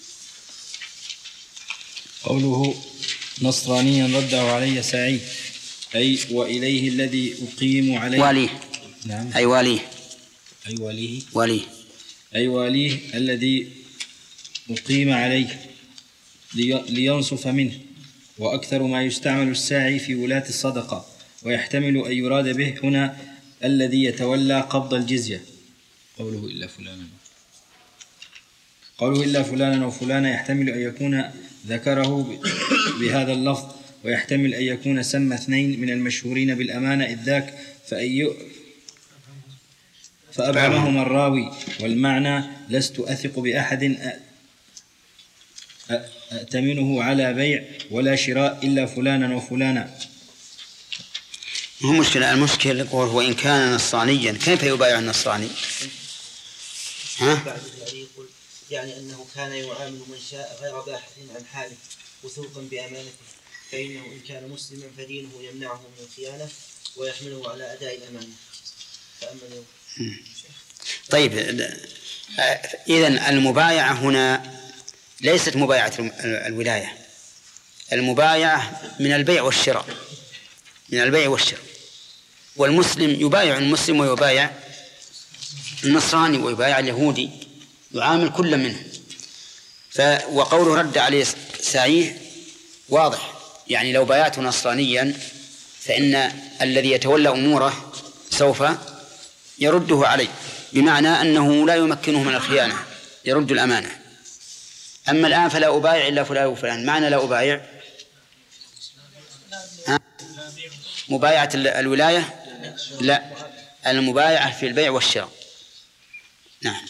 قوله نصرانيا رده علي سعي، أي وإليه الذي أقيم عليه واليه. نعم. أي واليه. أي واليه. واليه. أي واليه الذي أقيم عليه لينصف منه. وأكثر ما يستعمل الساعي في ولاة الصدقة، ويحتمل أن يراد به هنا الذي يتولى قبض الجزية. قوله إلا فلانا وفلانا يحتمل أن يكون ذكره بهذا اللفظ، ويحتمل أن يكون سمى اثنين من المشهورين بالأمانة إذ ذاك فأبهمهما الراوي. والمعنى لست أثق بأحد أأتمنه على بيع ولا شراء إلا فلانا وفلانا. هو المشكلة يقول وإن كان نصرانيا، كيف يبايع النصراني؟ يعني أنه كان يعامل من شاء غير باحث عن حاله وثوقا بأمانته، فإنه إن كان مسلما فدينه يمنعه من الخيانة ويحمله على أداء الأمانة. فأما اليوم طيب، إذن المبايعة هنا ليست مبايعة الولاية، المبايعة من البيع والشراء، من البيع والشراء. والمسلم يبايع المسلم ويبايع النصراني ويبايع اليهودي، يعامل كل منهم. وقوله رد عليه سعيه واضح، يعني لو بايعت نصرانيا فإن الذي يتولى أموره سوف يرده عليه، بمعنى أنه لا يمكنه من الخيانة، يرد الأمانة. أما الآن فلا أبايع إلا فلان وفلان، معنى لا أبايع مبايعة الولاية، لا، المبايعة في البيع والشراء. نعم.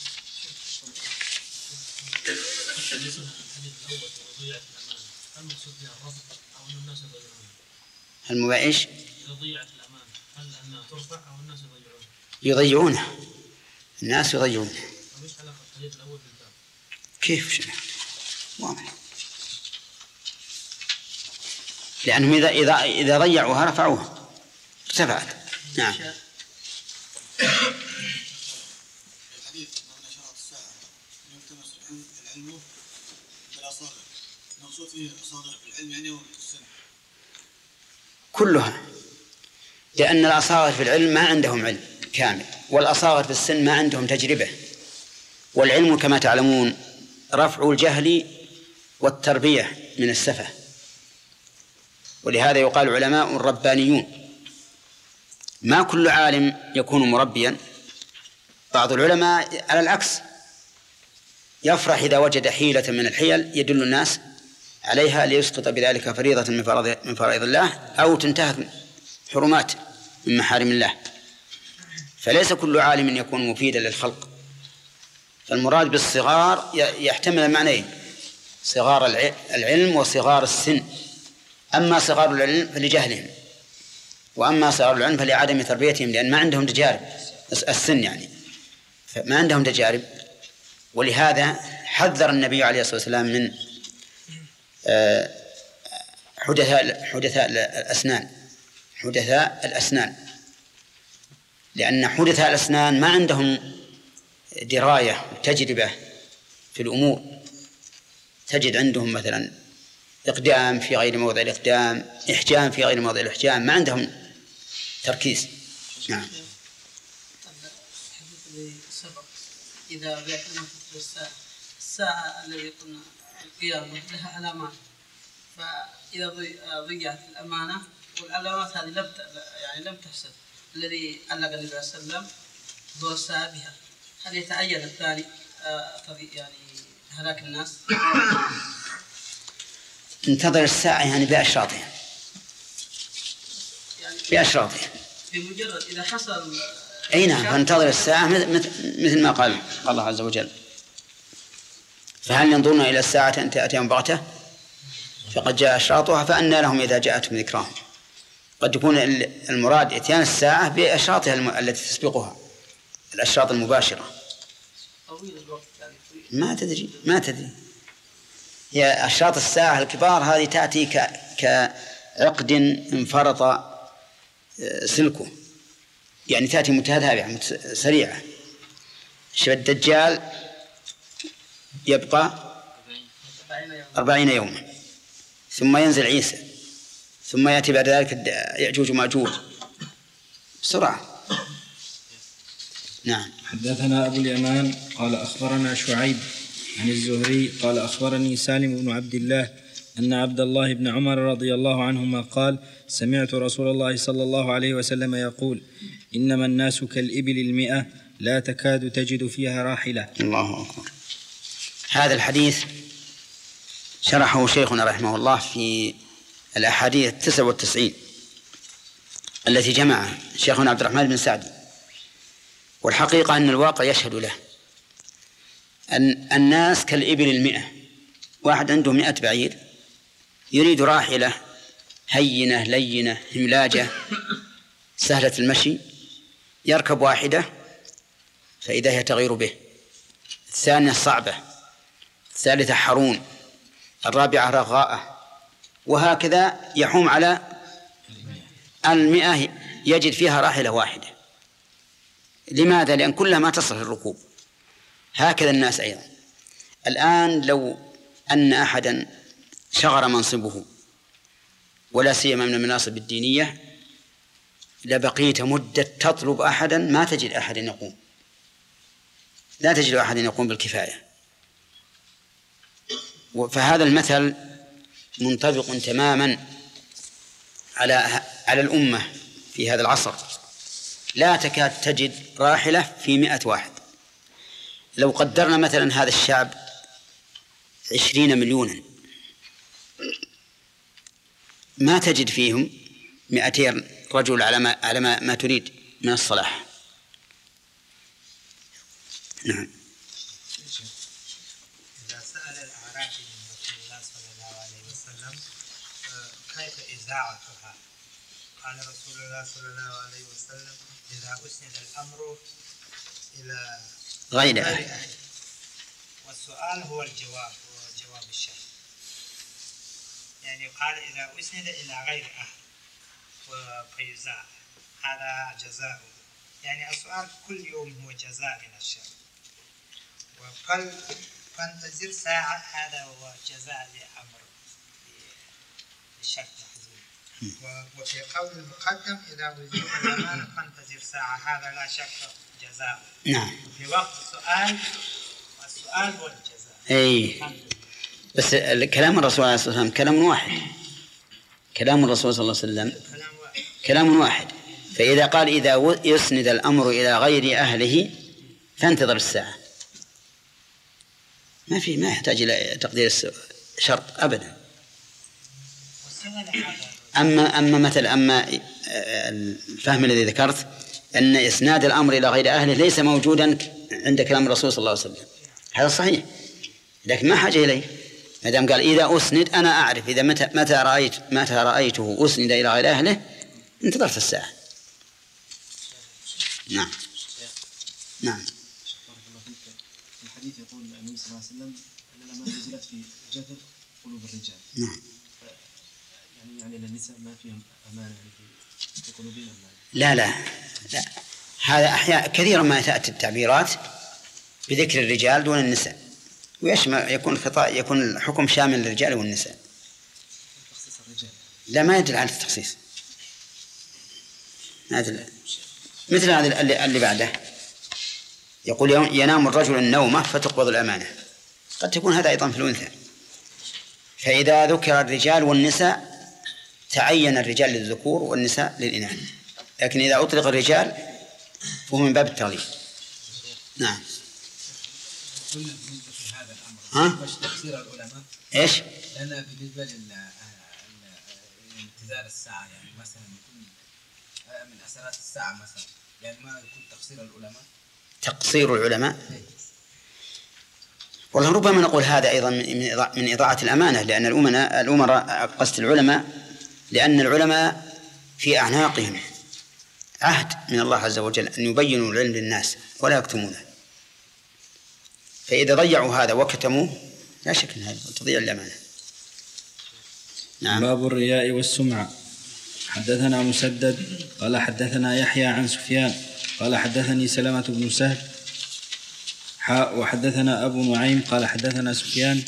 المبايع إيش؟ يضيعونه، الناس يضيعونه. كيف واضح، لأنهم إذا ضيعوها رفعوها ارتفعت. نعم. الحديث أن شرط الساعة يلتمس العلم بالأصابع، المقصود فيه الأصابع في العلم يعني والسن كلها، لأن الأصاغر في العلم ما عندهم علم كامل، والأصاغر في السن ما عندهم تجربة. والعلم كما تعلمون رفع الجهل والتربية من السفة، ولهذا يقال علماء ربانيون. ما كل عالم يكون مربيا، بعض العلماء على العكس يفرح إذا وجد حيلة من الحيل يدل الناس عليها ليسقط بذلك فريضة من فرائض الله، أو تنتهك حرمات من محارم الله. فليس كل عالم يكون مفيدا للخلق. فالمراد بالصغار يحتمل المعنيين، صغار العلم وصغار السن. أما صغار العلم فلجهلهم، وأما صغار العلم فلعدم تربيتهم، لأن ما عندهم تجارب، السن يعني ما عندهم تجارب. ولهذا حذر النبي عليه الصلاة والسلام من حدثاء الأسنان، لأن حدثاء الأسنان ما عندهم دراية وتجربة في الأمور، تجد عندهم مثلا إقدام في غير موضع الإقدام، إحجام في غير موضع الإحجام، ما عندهم تركيز. نعم. الحديث الذي سبق إذا بعت الساعة التي قلنا القيامة لها علامات، فإذا ضيعت الأمانة والعلامات هذه لم تحسب، الذي علق النبي صلى الله عليه وسلم هو الساعة بها، هل يتعين الثاني يعني هلاك الناس؟ انتظر الساعة يعني بأشراطها، بأشراطها. بمجرد إذا حصل أي نعم، فانتظر الساعة مثل ما قال الله عز وجل: فهل ينظرون إلى الساعة أن تأتيهم بغتة فقد جاء أشراطها فأنى لهم إذا جاءتهم ذكراهم. قد يكون المراد إتيان الساعة بأشراطها التي تسبقها، الأشراط المباشرة. ما تدري هي أشراط الساعة الكبار هذه تأتي كعقد انفرط سلكه، يعني تأتي متتابعة سريعة. الدجال يبقى 40 يوما، ثم ينزل عيسى، ثم يأتي بعد ذلك يأجوج ومأجوج بسرعة. نعم. حدثنا أبو اليمان قال أخبرنا شعيب عن الزهري قال أخبرني سالم بن عبد الله أن عبد الله بن عمر رضي الله عنهما قال: سمعت رسول الله صلى الله عليه وسلم يقول: إنما الناس كالإبل 100 لا تكاد تجد فيها راحلة. الله أكبر. هذا الحديث شرحه شيخنا رحمه الله في الأحاديث 99 التي جمعها شيخنا عبد الرحمن بن سعدي، والحقيقة أن الواقع يشهد له. أن الناس كالإبل 100، واحد عنده 100 بعير يريد راحلة هينة لينة هملاجة سهلة المشي، يركب واحدة فإذا هي تغير به، الثانية صعبة، الثالثة حرون، الرابعة رغاءة، وهكذا يحوم على 100 يجد فيها راحلة واحدة. لماذا؟ لأن كلها ما تصلح الركوب. هكذا الناس أيضا. الآن لو أن أحدا شغر منصبه ولا سيما من المناصب الدينية لبقيت مدة تطلب أحدا ما تجد أحدا يقوم، لا تجد أحدا يقوم بالكفاية. فهذا المثل منطبق تماما على الأمة في هذا العصر، لا تكاد تجد راحلة في 100 واحد. لو قدرنا مثلا هذا الشعب 20 مليونا ما تجد فيهم 200 رجل على ما تريد من الصلاح. نعم. إذا سأل الأعرابي من رسول الله صلى الله عليه وسلم كيف إذاعتها؟ قال رسول الله صلى الله عليه وسلم: إذا أسند الأمر إلى غير أهل. والسؤال هو الجواب، هو جواب الشيخ. يعني قال إذا أسند إلى غير أهل فيزاع، هذا جزاء. يعني السؤال كل يوم هو جزاء من الشيخ. فانتظر ساعة، هذا هو جزاء لأمر الشيخ تحزين. وفي قول المقدم إذا وجدت الأمانة فانتظر ساعة، هذا لا شك جزاء. نعم. في وقت السؤال هو الجزاء. أي بس كلام الرسول عليه الصلاة والسلام كلام واحد، كلام الرسول صلى الله عليه وسلم كلام واحد. فإذا قال إذا يسند الأمر إلى غير أهله فانتظر الساعة، ما يحتاج إلى تقدير شرط أبدا. أما الفهم الذي ذكرت أن إسناد الأمر إلى غير أهله ليس موجودا عند كلام الرسول صلى الله عليه وسلم، هذا صحيح، لكن ما حاجة إليه. ما دام قال إذا أسند أنا أعرف إذا متى رأيته أسند إلى غير أهله انتظرت الساعة. نعم. نعم. الحديث يقول النبي صلى الله عليه وسلم أن الأمانة نزلت في جذر قلوب الرجال. نعم. يعني النساء ما فيهم أمانة في قلوبهم؟ لا هذا أحيانا كثيرا ما تأتي التعبيرات بذكر الرجال دون النساء، ويشمل يكون الحكم شامل للرجال والنساء. لا ما يدل على التخصيص. مثل هذا اللي بعده يقول ينام الرجل النومة فتقبض الأمانة، قد تكون هذا أيضا في الأنثى. فإذا ذكر الرجال والنساء تعين الرجال للذكور والنساء للإناث، لكن إذا أطلق الرجال فهو من باب التغليب. نعم. ها؟ تفسير العلماء إيش؟ لأن بالنسبة لانتظار الساعة يعني مثلا يكون من أثرات الساعة مثلا، يعني ما يكون تقصير العلماء. تقصير العلماء؟ والله ربما نقول هذا أيضا من إضاعة الأمانة، لأن الأمراء قصد العلماء لأن العلماء في أعناقهم عهد من الله عز وجل أن يبينوا العلم للناس ولا يكتمونه، فإذا ضيعوا هذا وكتموه لا شك أن هذا تضيع الأمانة. نعم. باب الرياء والسمعة. حدثنا مسدد قال حدثنا يحيى عن سفيان قال حدثني سلمة بن سهل وحدثنا أبو نعيم قال حدثنا سفيان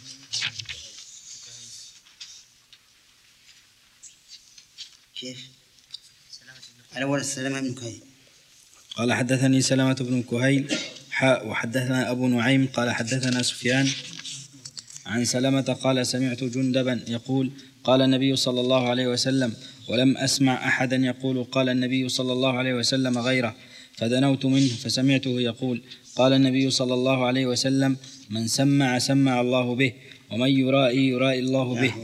كيف؟ الأول سلمة بن كهيل قال حدثني سلمة بن كهيل وحدثنا أبو نعيم قال حدثنا سفيان عن سلمة قال سمعت جندبا يقول قال النبي صلى الله عليه وسلم ولم أسمع أحدا يقول قال النبي صلى الله عليه وسلم غيره، فدنوت منه فسمعته يقول قال النبي صلى الله عليه وسلم من سمع سمع الله به ومن يرائي يرائي الله به.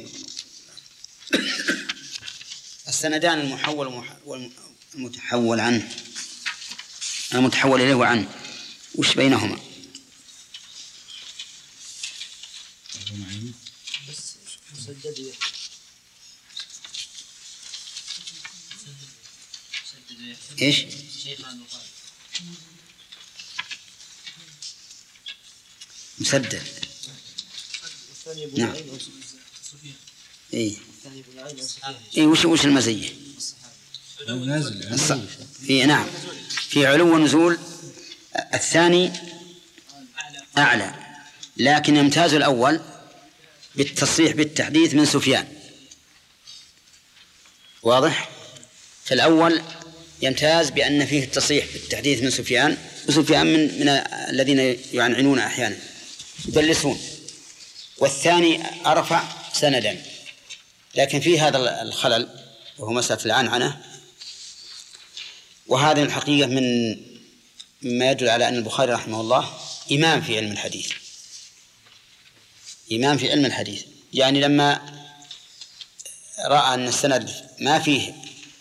السندان المحول والمتحول عنه، المتحول إليه وعنه، وش بينهما؟ إيش؟ مسدد. نعم. إيه وش المزية؟ في نعم في علو ونزول. الثاني أعلى، لكن يمتاز الأول بالتصريح بالتحديث من سفيان، واضح؟ فالأول يمتاز بأن فيه التصريح بالتحديث من سفيان، وسفيان من الذين يعنعنون أحيانا يدلسون، والثاني أرفع سندا، لكن في هذا الخلل وهو مسألة العنعنة، وهذا الحقيقة مما يدل على أن البخاري رحمه الله إمام في علم الحديث، إمام في علم الحديث. يعني لما رأى أن السند ما فيه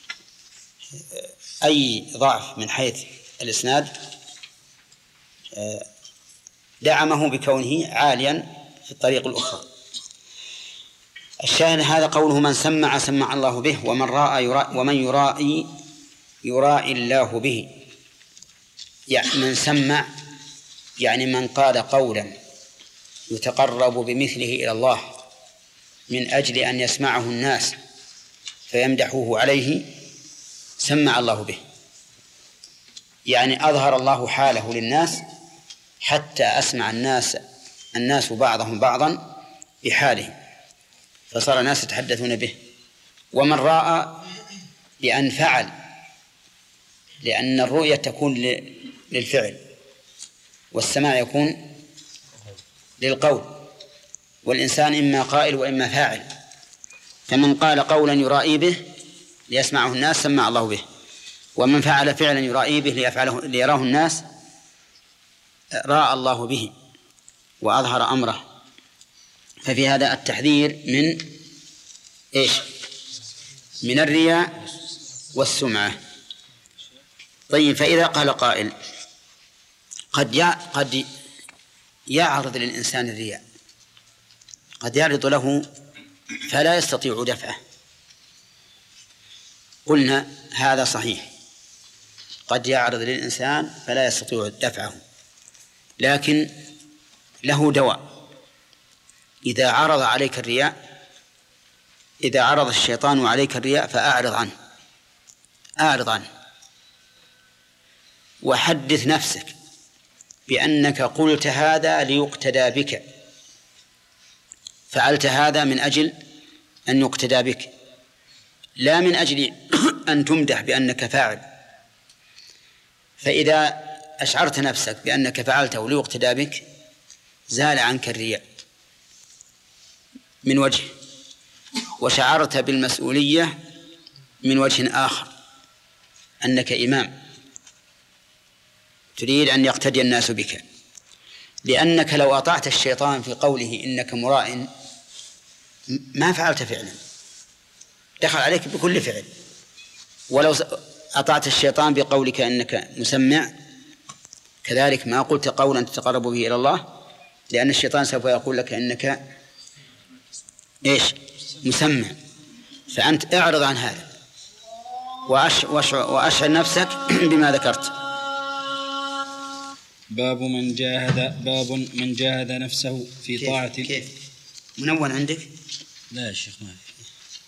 أي ضعف من حيث الإسناد دعمه بكونه عاليا في الطريق الأخرى. الشاهد هذا قوله من سمع سمع الله به ومن رأى يرائي ومن يرائي يرائي الله به. يعني من سمع يعني من قال قولا يتقرب بمثله إلى الله من أجل أن يسمعه الناس فيمدحوه عليه سمع الله به، يعني أظهر الله حاله للناس حتى أسمع الناس بعضهم بعضا بحاله، فصار الناس يتحدثون به. ومن رأى بأن فعل، لأن الرؤية تكون للفعل والسماع يكون للقول، والإنسان إما قائل وإما فاعل، فمن قال قولا يرائي به ليسمعه الناس سمع الله به، ومن فعل فعلا يرائي به ليراه الناس رأى الله به وأظهر أمره. ففي هذا التحذير من إيش؟ من الرياء والسمعة. طيب، فإذا قال قائل قد يعرض للإنسان الرياء، قد يعرض له فلا يستطيع دفعه، قلنا هذا صحيح، قد يعرض للإنسان فلا يستطيع دفعه، لكن له دواء. إذا عرض عليك الرياء، إذا عرض الشيطان عليك الرياء فأعرض عنه، أعرض عنه، وحدث نفسك بأنك قلت هذا ليقتدى بك، فعلت هذا من أجل أن يقتدى بك، لا من أجل أن تمدح بأنك فاعل. فإذا أشعرت نفسك بأنك فعلته ليقتدى بك زال عنك الرياء من وجه، وشعرت بالمسؤولية من وجه آخر، أنك إمام تريد أن يقتدي الناس بك، لأنك لو أطعت الشيطان في قوله إنك مراء ما فعلت فعلا، دخل عليك بكل فعل. ولو أطعت الشيطان بقولك إنك مسمع كذلك ما قلت قولا تتقرب به إلى الله، لأن الشيطان سوف يقول لك إنك إيش؟ مسمع. فأنت اعرض عن هذا وأشعر نفسك بما ذكرت. باب من جاهد نفسه في طاعة. كيف منون عندك؟ لا يا شيخ ما في.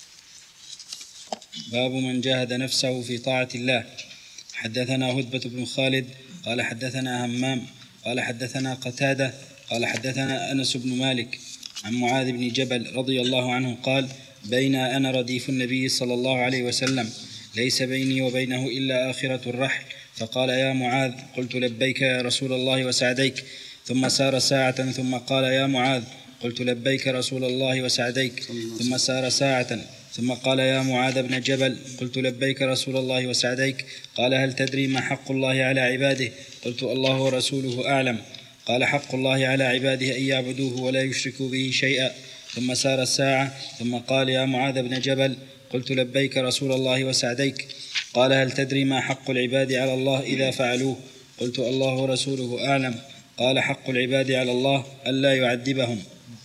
باب من جاهد نفسه في طاعة الله. حدثنا هدبة بن خالد قال حدثنا همام قال حدثنا قتادة قال حدثنا أنس بن مالك عن معاذ بن جبل رضي الله عنه قال بين أنا رديف النبي صلى الله عليه وسلم ليس بيني وبينه إلا آخرة الرحل، فقال يا معاذ، قلت لبيك يا رسول الله وسعديك، ثم سار ساعة ثم قال يا معاذ، قلت لبيك رسول الله وسعديك، ثم سار ساعة ثم قال يا معاذ بن جبل، قلت لبيك رسول الله وسعديك، قال هل تدري ما حق الله على عباده؟ قلت الله ورسوله أعلم. قال حق الله على عباده أن يعبدوه ولا يشركوا به شيئا. ثم سار الساعة ثم قال يا معاذ بن جبل، قلت لبيك رسول الله وسعديك، قال هل تدري ما حق العباد على الله إذا فعلوه؟ قلت الله ورسوله أعلم. قال حق العباد على الله ألا يعذبهم.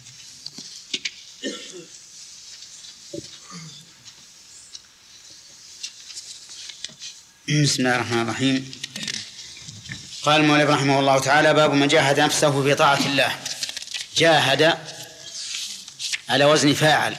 بسم الله الرحمن الرحيم. قال المؤلف رحمه الله تعالى باب من جاهد نفسه في طاعة الله. جاهد على وزن فاعل،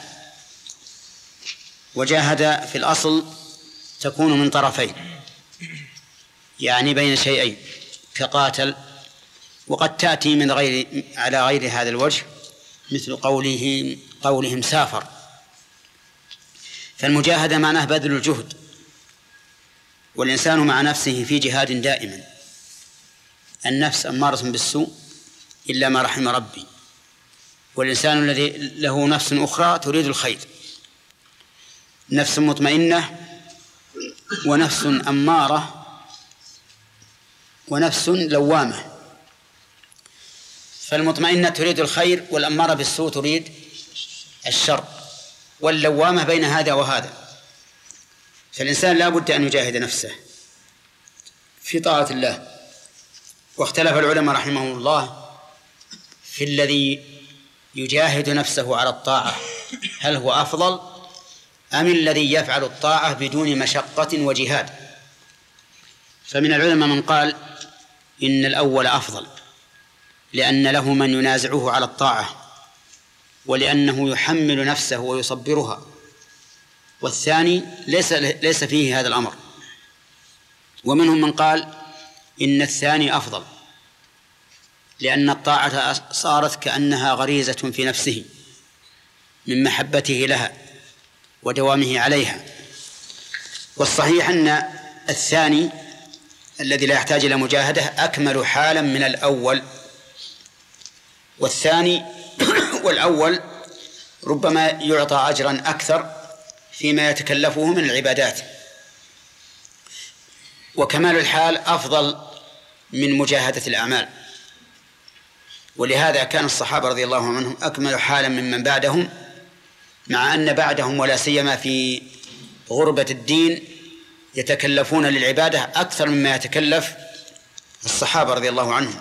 وجاهد في الأصل تكون من طرفين، يعني بين شيئين كقاتل، وقد تأتي من على غير هذا الوجه مثل قولهم سافر. فالمجاهدة معناه بذل الجهد، والإنسان مع نفسه في جهاد دائما. النفس أمارة بالسوء إلا ما رحم ربي، والإنسان الذي له نفس أخرى تريد الخير، نفس مطمئنة ونفس أمارة ونفس لوامة. فالمطمئنة تريد الخير، والأمارة بالسوء تريد الشر، واللوامة بين هذا وهذا. فالإنسان لا بد أن يجاهد نفسه في طاعة الله. واختلف العلماء رحمهم الله في الذي يجاهد نفسه على الطاعة، هل هو أفضل أم الذي يفعل الطاعة بدون مشقة وجهاد؟ فمن العلماء من قال إن الأول أفضل، لأن له من ينازعه على الطاعة، ولأنه يحمل نفسه ويصبرها، والثاني ليس فيه هذا الأمر. ومنهم من قال إن الثاني أفضل، لأن الطاعة صارت كأنها غريزة في نفسه من محبته لها ودوامه عليها. والصحيح أن الثاني الذي لا يحتاج إلى مجاهدة أكمل حالا من الأول، والأول ربما يعطى أجرا أكثر فيما يتكلفه من العبادات، وكمال الحال أفضل من مجاهدة الأعمال. ولهذا كان الصحابة رضي الله عنهم أكمل حالا ممن بعدهم، مع أن بعدهم ولا سيما في غربة الدين يتكلفون للعبادة أكثر مما يتكلف الصحابة رضي الله عنهم.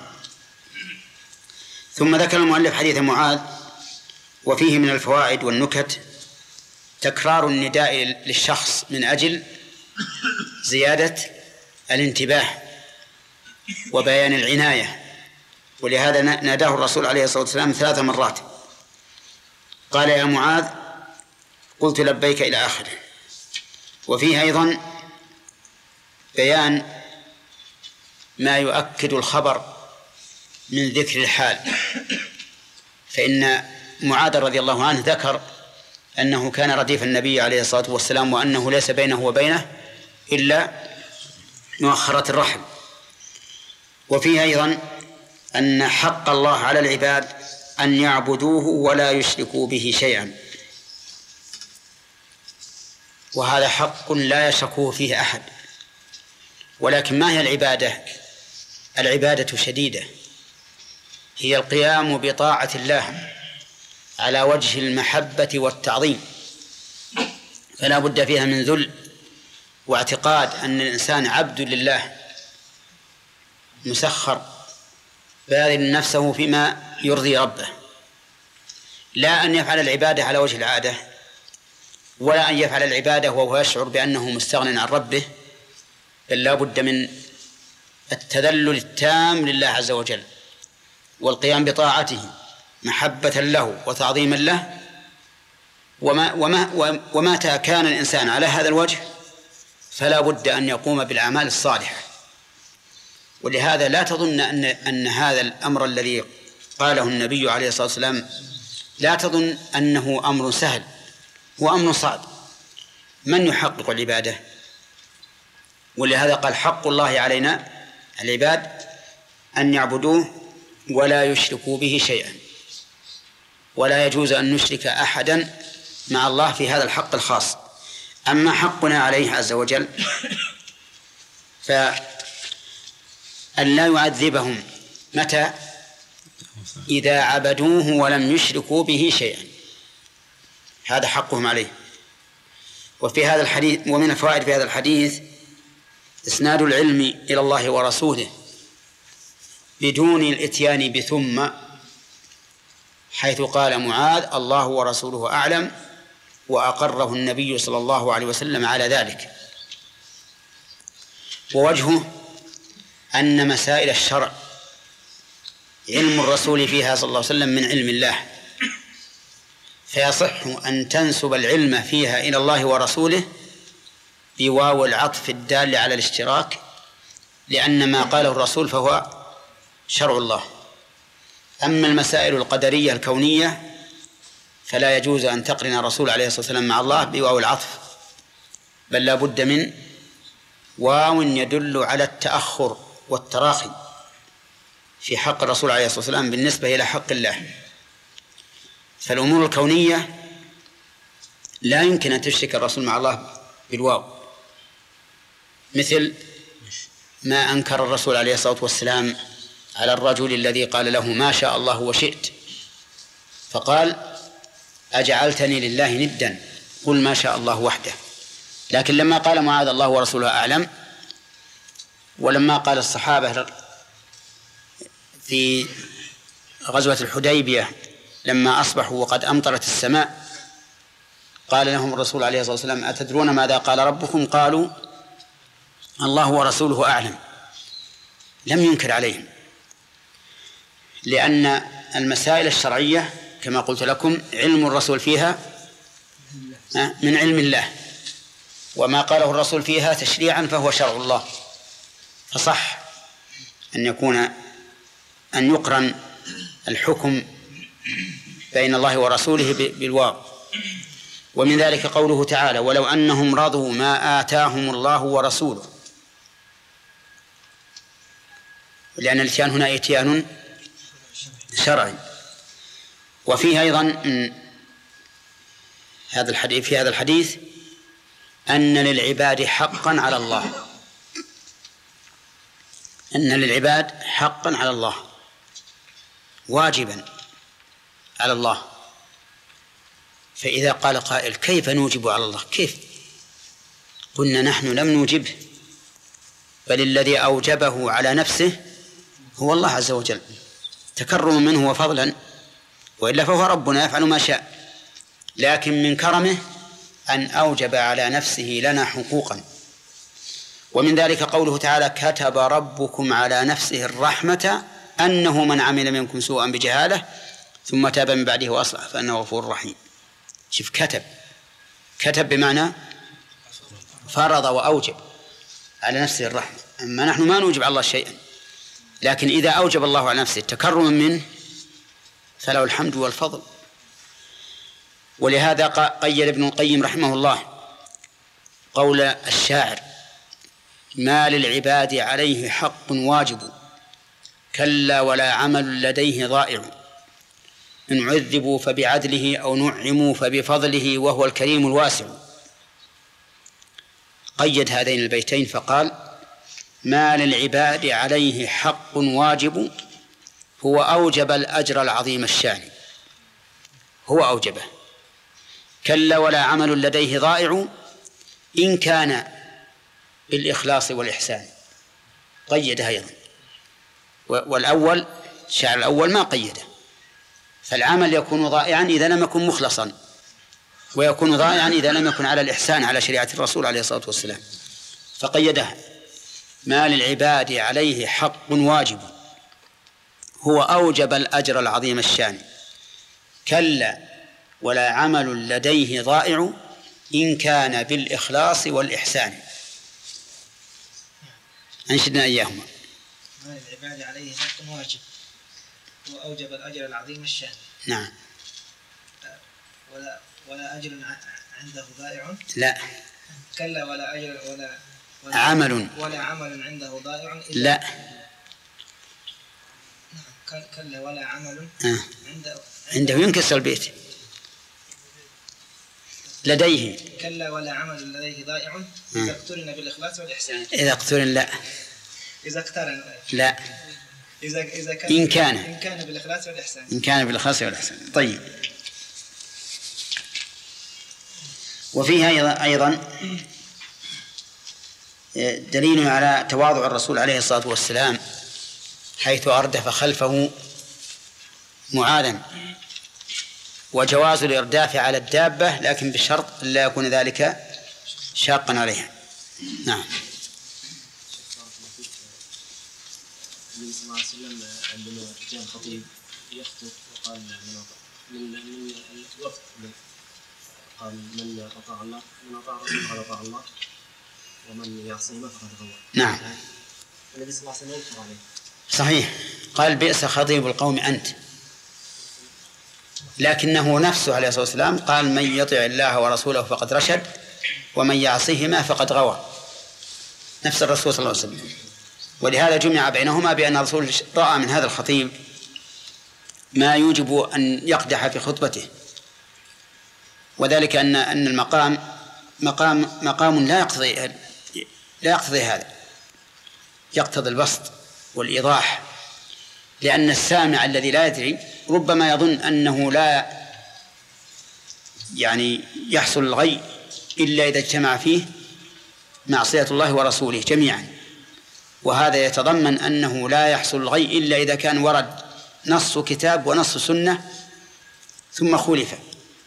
ثم ذكر المؤلف حديث معاذ، وفيه من الفوائد والنكت تكرار النداء للشخص من أجل زيادة الانتباه وبيان العناية، ولهذا ناداه الرسول عليه الصلاة والسلام 3 مرات. قال يا معاذ، قلت لبيك إلى آخره. وفيه أيضا بيان ما يؤكد الخبر من ذكر الحال، فإن معاذ رضي الله عنه ذكر أنه كان رديف النبي عليه الصلاة والسلام، وأنه ليس بينه وبينه إلا مؤخرة الرحم. وفيه أيضا أن حق الله على العباد أن يعبدوه ولا يشركوا به شيئا، وهذا حق لا يشركه فيه أحد. ولكن ما هي العبادة؟ العبادة شديدة، هي القيام بطاعة الله على وجه المحبة والتعظيم، فلا بد فيها من ذل واعتقاد أن الإنسان عبد لله مسخر باذل نفسه فيما يرضي ربه، لا أن يفعل العبادة على وجه العادة، ولا أن يفعل العبادة وهو يشعر بأنه مستغن عن ربه، بل لا بد من التذلل التام لله عز وجل والقيام بطاعته محبة له وتعظيما له. ومتى كان الإنسان على هذا الوجه فلا بد أن يقوم بالأعمال الصالحة. ولهذا لا تظن أن هذا الأمر الذي قاله النبي عليه الصلاة والسلام لا تظن أنه أمر سهل، هو أمر صعب. من يحقق العبادة؟ ولهذا قال حق الله علينا العباد أن يعبدوه ولا يشركوا به شيئا، ولا يجوز أن نشرك أحدا مع الله في هذا الحق الخاص. أما حقنا عليه عز وجل فأن لا يعذبهم متى؟ إذا عبدوه ولم يشركوا به شيئا، هذا حقهم عليه. وفي هذا الحديث ومن الفوائد في هذا الحديث إسناد العلم إلى الله ورسوله بدون الإتيان بثم، حيث قال معاذ الله ورسوله أعلم، وأقره النبي صلى الله عليه وسلم على ذلك. ووجهه أن مسائل الشرع علم الرسول فيها صلى الله عليه وسلم من علم الله، فيصح أن تنسب العلم فيها إلى الله ورسوله بواو العطف الدال على الاشتراك، لأن ما قاله الرسول فهو شرع الله. أما المسائل القدرية الكونية فلا يجوز أن تقرن الرسول عليه الصلاة والسلام مع الله بواو العطف، بل لا بد من واو يدل على التأخر والتراخي في حق الرسول عليه الصلاة والسلام بالنسبة إلى حق الله. فالأمور الكونية لا يمكن أن تشرك الرسول مع الله بالواو، مثل ما أنكر الرسول عليه الصلاة والسلام على الرجل الذي قال له ما شاء الله وشئت، فقال أجعلتني لله ندا قل ما شاء الله وحده. لكن لما قال معاذ الله ورسوله أعلم، ولما قال الصحابة في غزوة الحديبية لما أصبحوا وقد أمطرت السماء قال لهم الرسول عليه الصلاة والسلام أتدرون ماذا قال ربكم؟ قالوا الله ورسوله أعلم. لم ينكر عليهم، لأن المسائل الشرعية كما قلت لكم علم الرسول فيها من علم الله، وما قاله الرسول فيها تشريعا فهو شرع الله، فصح أن يقرن الحكم بين الله ورسوله بالواو. ومن ذلك قوله تعالى ولو أنهم رضوا ما آتاهم الله ورسوله، لأن الاتيان هنا اتيان شرعي. وفيه أيضا في هذا الحديث أن للعباد حقا على الله، أن للعباد حقا على الله واجبا على الله. فإذا قال قائل كيف نوجب على الله؟ كيف؟ قلنا نحن لم نوجبه، بل الذي أوجبه على نفسه هو الله عز وجل تكرما منه وفضلا، وإلا فهو ربنا يفعل ما شاء. لكن من كرمه أن أوجب على نفسه لنا حقوقا. ومن ذلك قوله تعالى كتب ربكم على نفسه الرحمة أنه من عمل منكم سوءا بجهالة ثم تاب من بعده وأصلح فأنه غفور رحيم. شوف كتب بمعنى فرض وأوجب على نفسه الرحمة. أما نحن ما نوجب على الله شيئا، لكن إذا أوجب الله على نفسه تكرما منه فله الحمد والفضل. ولهذا قيد ابن القيم رحمه الله قول الشاعر: ما للعباد عليه حق واجب، كلا ولا عمل لديه ضائع، إن عذبوا فبعدله أو نعموا فبفضله وهو الكريم الواسع. قيد هذين البيتين فقال: ما للعباد عليه حق واجب، هو أوجب الأجر العظيم الشان، هو أوجبه. كلا ولا عمل لديه ضائع، إن كان بالإخلاص والإحسان. قيده أيضا. والأول الشاعر الأول ما قيده، فالعمل يكون ضائعا إذا لم يكن مخلصا، ويكون ضائعا إذا لم يكن على الإحسان على شريعة الرسول عليه الصلاة والسلام، فقيدها: ما للعباد عليه حق واجب، هو أوجب الأجر العظيم الشان، كلا ولا عمل لديه ضائع، إن كان بالإخلاص والإحسان. أنشدنا إياهما. ما للعباد عليه حق واجب، هو أوجب الأجر العظيم الشان. نعم. ولا أجر عنده ضائع. لا. كلا ولا أجر ولا عمل عنده ضائع. لا. كلا ولا عمل عنده ينكسر البيت. لديه. كلا ولا عمل لديه ضائع، إذا اقترن بالإخلاص والإحسان. إذا اقترن لا. إذا اقترن لا. إذا كان إن كان بالإخلاص والإحسان. إن كان بالإخلاص والإحسان. طيب. وفيها أيضا دليل على تواضع الرسول عليه الصلاة والسلام، حيث أردف خلفه معاذا، وجواز الإرداف على الدابة لكن بشرط لا يكون ذلك شاقا عليها. نعم. النبي صلى الله عليه وسلم عندما جاء خطيب يخطب وقال من الوقت قال: من أطاع الله، من أطاع الرسول فقد أطاع الله، ومن يعصيهما فقد غوى. نعم. النبي صلى الله عليه وسلم يذكر عليه. صحيح. قال: بئس خطيب القوم أنت. لكنه نفسه عليه الصلاة والسلام قال: من يطع الله ورسوله فقد رشد، ومن يعصيهما فقد غوى. نفس الرسول صلى الله عليه وسلم. ولهذا جمع بينهما بأن الرسول رأى من هذا الخطيب ما يوجب أن يقدح في خطبته، وذلك أن المقام مقام لا يقتضي هذا، يقتضي البسط والإيضاح، لأن السامع الذي لا يدري ربما يظن أنه لا يحصل الغي إلا إذا اجتمع فيه معصية الله ورسوله جميعا، وهذا يتضمن أنه لا يحصل الغي إلا إذا كان ورد نص كتاب ونص سنة ثم خولف،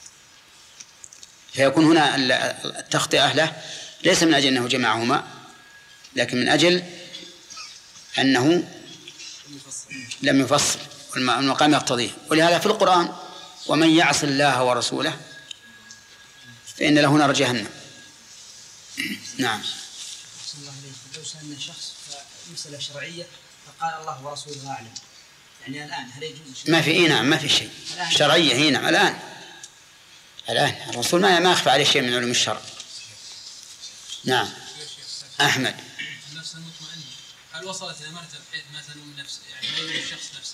فيكون هنا التخطئة له ليس من أجل أنه جمعهما، لكن من أجل أنه لم يفصل والمقام يقتضيه. ولهذا في القرآن: ومن يعص الله ورسوله فإن له نار جهنم. نعم. لو سألنا شخص مسألة شرعية فقال الله ورسوله أعلم، يعني الآن هل يجوز شيء؟ ما في نعم، ما في شيء شرعية هنا الآن الرسول ما يخفى عليه شيء من علوم الشرع. نعم. أحمد. النفس المطمئنة هل وصلت إلى مرتبة بحيث ما تلوم نفسه، يعني لا يلوم الشخص نفسه؟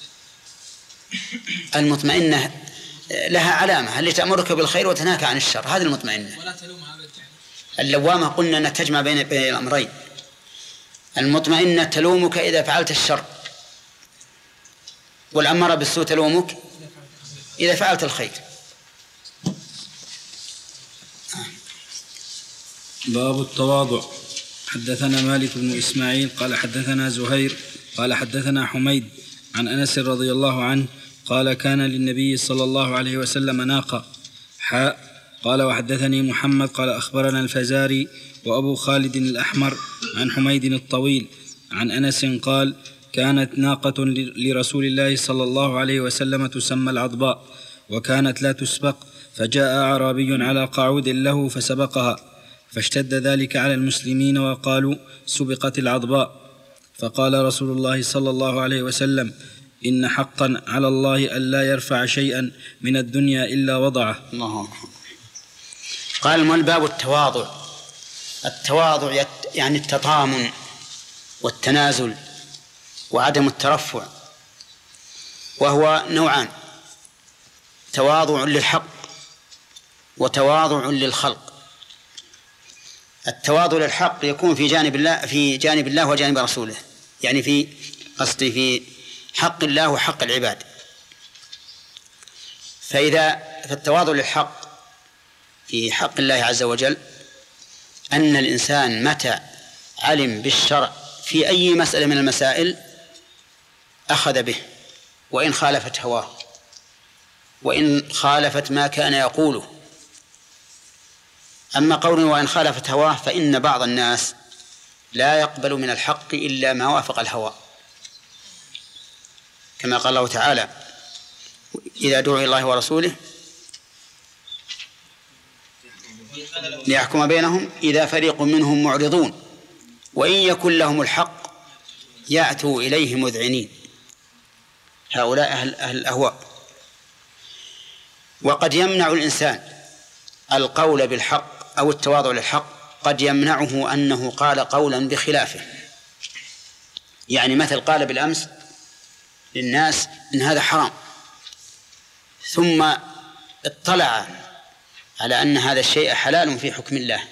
المطمئنة لها علامة اللي تأمرك بالخير وتنهاك عن الشر، هذه المطمئنة. ولا تلومها أبدا. اللوامة قلنا أن تجمع بين الأمرين. المطمئنة تلومك إذا فعلت الشر، والأمارة بالسوء تلومك إذا فعلت الخير. باب التواضع. حدثنا مالك بن إسماعيل قال حدثنا زهير قال حدثنا حميد عن أنس رضي الله عنه قال: كان للنبي صلى الله عليه وسلم ناقة. قال: وحدثني محمد قال أخبرنا الفزاري وأبو خالد الأحمر عن حميد الطويل عن أنس قال: كانت ناقة لرسول الله صلى الله عليه وسلم تسمى العضباء، وكانت لا تسبق، فجاء أعرابي على قعود له فسبقها، فاشتد ذلك على المسلمين وقالوا: سبقت العضباء. فقال رسول الله صلى الله عليه وسلم: إن حقا على الله ألا يرفع شيئا من الدنيا إلا وضعه. الله أكبر. قال باب التواضع. التواضع يعني التطامن والتنازل وعدم الترفع، وهو نوعان: تواضع للحق وتواضع للخلق. التواضع للحق يكون في جانب الله وجانب رسوله، يعني في حق الله وحق العباد. فالتواضع للحق في حق الله عز وجل أن الإنسان متى علم بالشرع في أي مسألة من المسائل أخذ به، وإن خالفت هواه وإن خالفت ما كان يقوله. أما قوله وإن خالفت هواه فإن بعض الناس لا يقبل من الحق إلا ما وافق الهوى، كما قال الله تعالى: إذا دعوا إلى الله ورسوله ليحكم بينهم إذا فريق منهم معرضون وإن يكن لهم الحق يأتوا إليه مذعنين. هؤلاء أهل الأهواء. وقد يمنع الإنسان القول بالحق أو التواضع للحق، قد يمنعه أنه قال قولا بخلافه، يعني مثل قال بالأمس للناس إن هذا حرام، ثم اطلع على أن هذا الشيء حلال في حكم الله،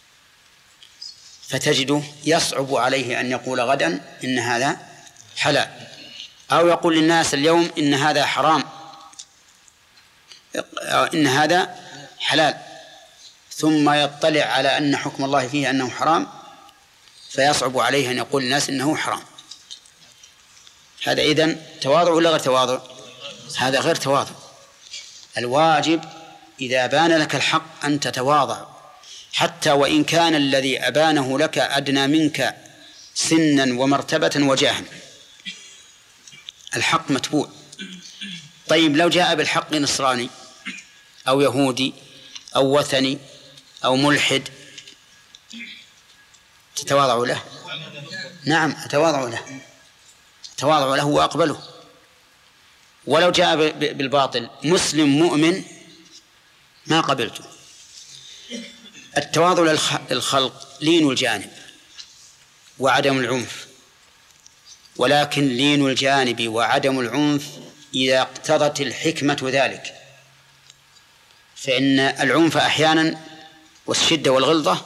فتجده يصعب عليه أن يقول غدا إن هذا حلال، أو يقول للناس اليوم إن هذا حرام، إن هذا حلال، ثم يطلع على أن حكم الله فيه أنه حرام، فيصعب عليه أن يقول للناس إنه حرام. هذا إذن تواضع ولا غير تواضع؟ هذا غير تواضع. الواجب إذا بان لك الحق أن تتواضع، حتى وإن كان الذي أبانه لك أدنى منك سنا ومرتبة وجاها. الحق متبوع. طيب لو جاء بالحق نصراني أو يهودي أو وثني أو ملحد تتواضع له؟ نعم أتواضع له وأقبله. ولو جاء بالباطل مسلم مؤمن ما قبلته. التواضع للخلق لين الجانب وعدم العنف، ولكن لين الجانب وعدم العنف إذا اقتضت الحكمة ذلك، فإن العنف أحيانا والشدة والغلظة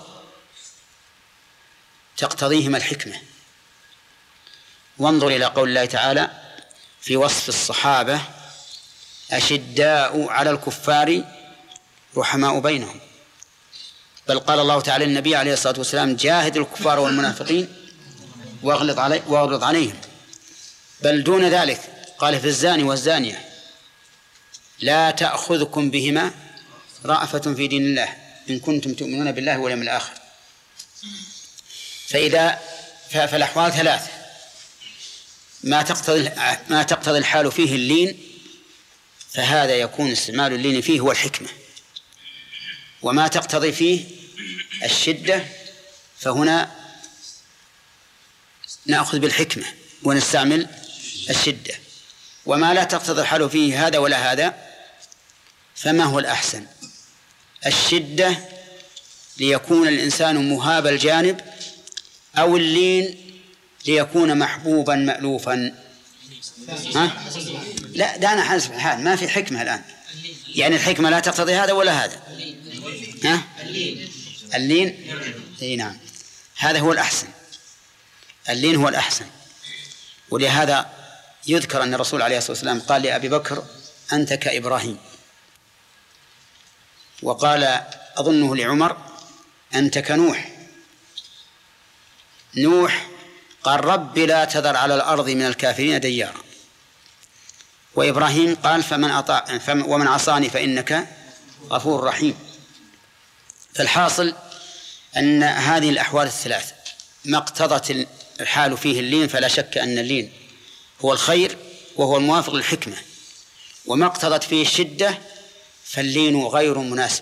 تقتضيهما الحكمة. وانظر إلى قول الله تعالى في وصف الصحابة: أشداء على الكفار رحماء بينهم. بل قال الله تعالى للنبي عليه الصلاة والسلام: جاهد الكفار والمنافقين واغلظ عليهم. بل دون ذلك قال في الزاني والزانية: لا تأخذكم بهما رأفة في دين الله إن كنتم تؤمنون بالله واليوم الآخر. فالأحوال ثلاث: ما تقتضي الحال فيه اللين فهذا يكون استعمال اللين فيه هو الحكمة، وما تقتضي فيه الشدة فهنا نأخذ بالحكمة ونستعمل الشدة. وما لا تقتضي الحال فيه هذا ولا هذا فما هو الأحسن؟ الشدة ليكون الإنسان مهاب الجانب، أو اللين ليكون محبوبا مألوفا؟ لا، دعنا حسب الحال، ما في حكمة الآن. يعني الحكمة لا تقتضي هذا ولا هذا. اللين اي نعم، هذا هو الأحسن. اللين هو الأحسن. ولهذا يذكر أن الرسول عليه الصلاة والسلام قال لأبي بكر: أنت كإبراهيم. وقال أظنه لعمر: أنت كنوح. نوح قال: رب لا تذر على الأرض من الكافرين ديارا. وإبراهيم قال: ومن عصاني فإنك غفور رحيم. فالحاصل أن هذه الأحوال الثلاث ما اقتضت الحال فيه اللين فلا شك أن اللين هو الخير وهو الموافق للحكمة، وما اقتضت فيه الشدة فاللين غير مناسب،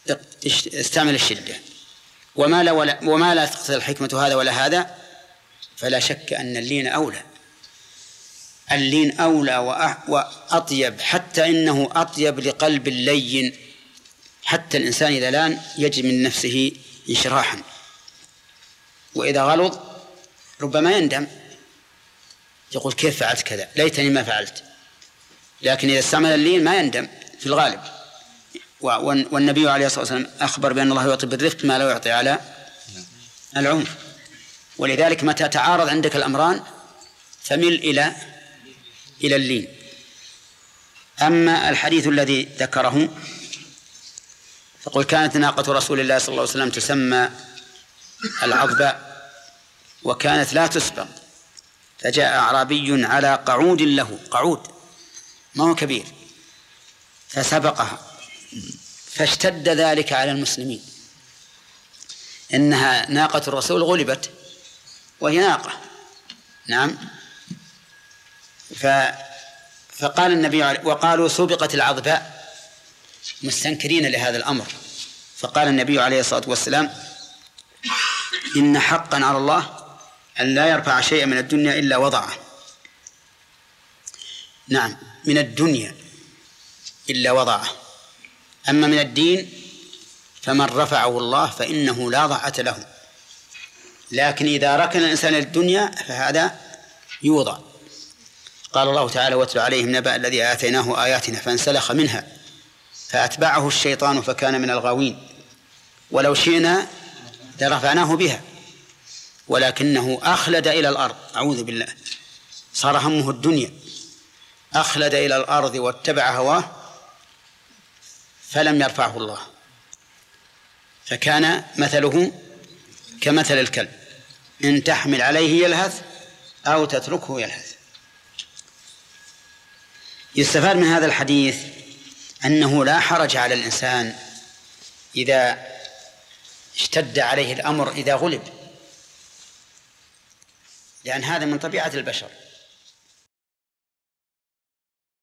استعمل الشدة. وما لا تقتضي الحكمة هذا ولا هذا فلا شك أن اللين أولى. اللين أولى وأطيب، حتى إنه أطيب لقلب اللين. حتى الإنسان إذا لان يجد من نفسه انشراحا، وإذا غلظ ربما يندم، يقول كيف فعلت كذا، ليتني ما فعلت. لكن إذا استعمل اللين ما يندم في الغالب. والنبي عليه الصلاة والسلام أخبر بأن الله يعطي بالرفق ما لا يعطي على العنف. ولذلك متى تعارض عندك الأمران فمل إلى اللين. أما الحديث الذي ذكره فقل كانت ناقة رسول الله صلى الله عليه وسلم تسمى العضباء وكانت لا تسبق، فجاء أعرابي على قعود له، قعود ما هو كبير، فسبقها، فاشتد ذلك على المسلمين. إنها ناقة الرسول غلبت وهي ناقة، نعم. فقال النبي وقالوا سبقت العضباء مستنكرين لهذا الأمر. فقال النبي عليه الصلاة والسلام إن حقا على الله أن لا يرفع شيئا من الدنيا إلا وضعه. نعم، من الدنيا إلا وضعه. أما من الدين فمن رفعه الله فإنه لا ضعة له. لكن إذا ركن الإنسان الدنيا فهذا يوضع. قال الله تعالى واتل عليهم نبأ الذي آتيناه آياتنا فانسلخ منها فأتبعه الشيطان فكان من الغاوين ولو شئنا لرفعناه بها ولكنه أخلد إلى الأرض. أعوذ بالله، صار همه الدنيا، أخلد إلى الأرض واتبع هواه فلم يرفعه الله، فكان مثله كمثل الكلب إن تحمل عليه يلهث أو تتركه يلهث. يستفاد من هذا الحديث أنه لا حرج على الإنسان إذا اشتد عليه الأمر إذا غلب، لأن هذا من طبيعة البشر.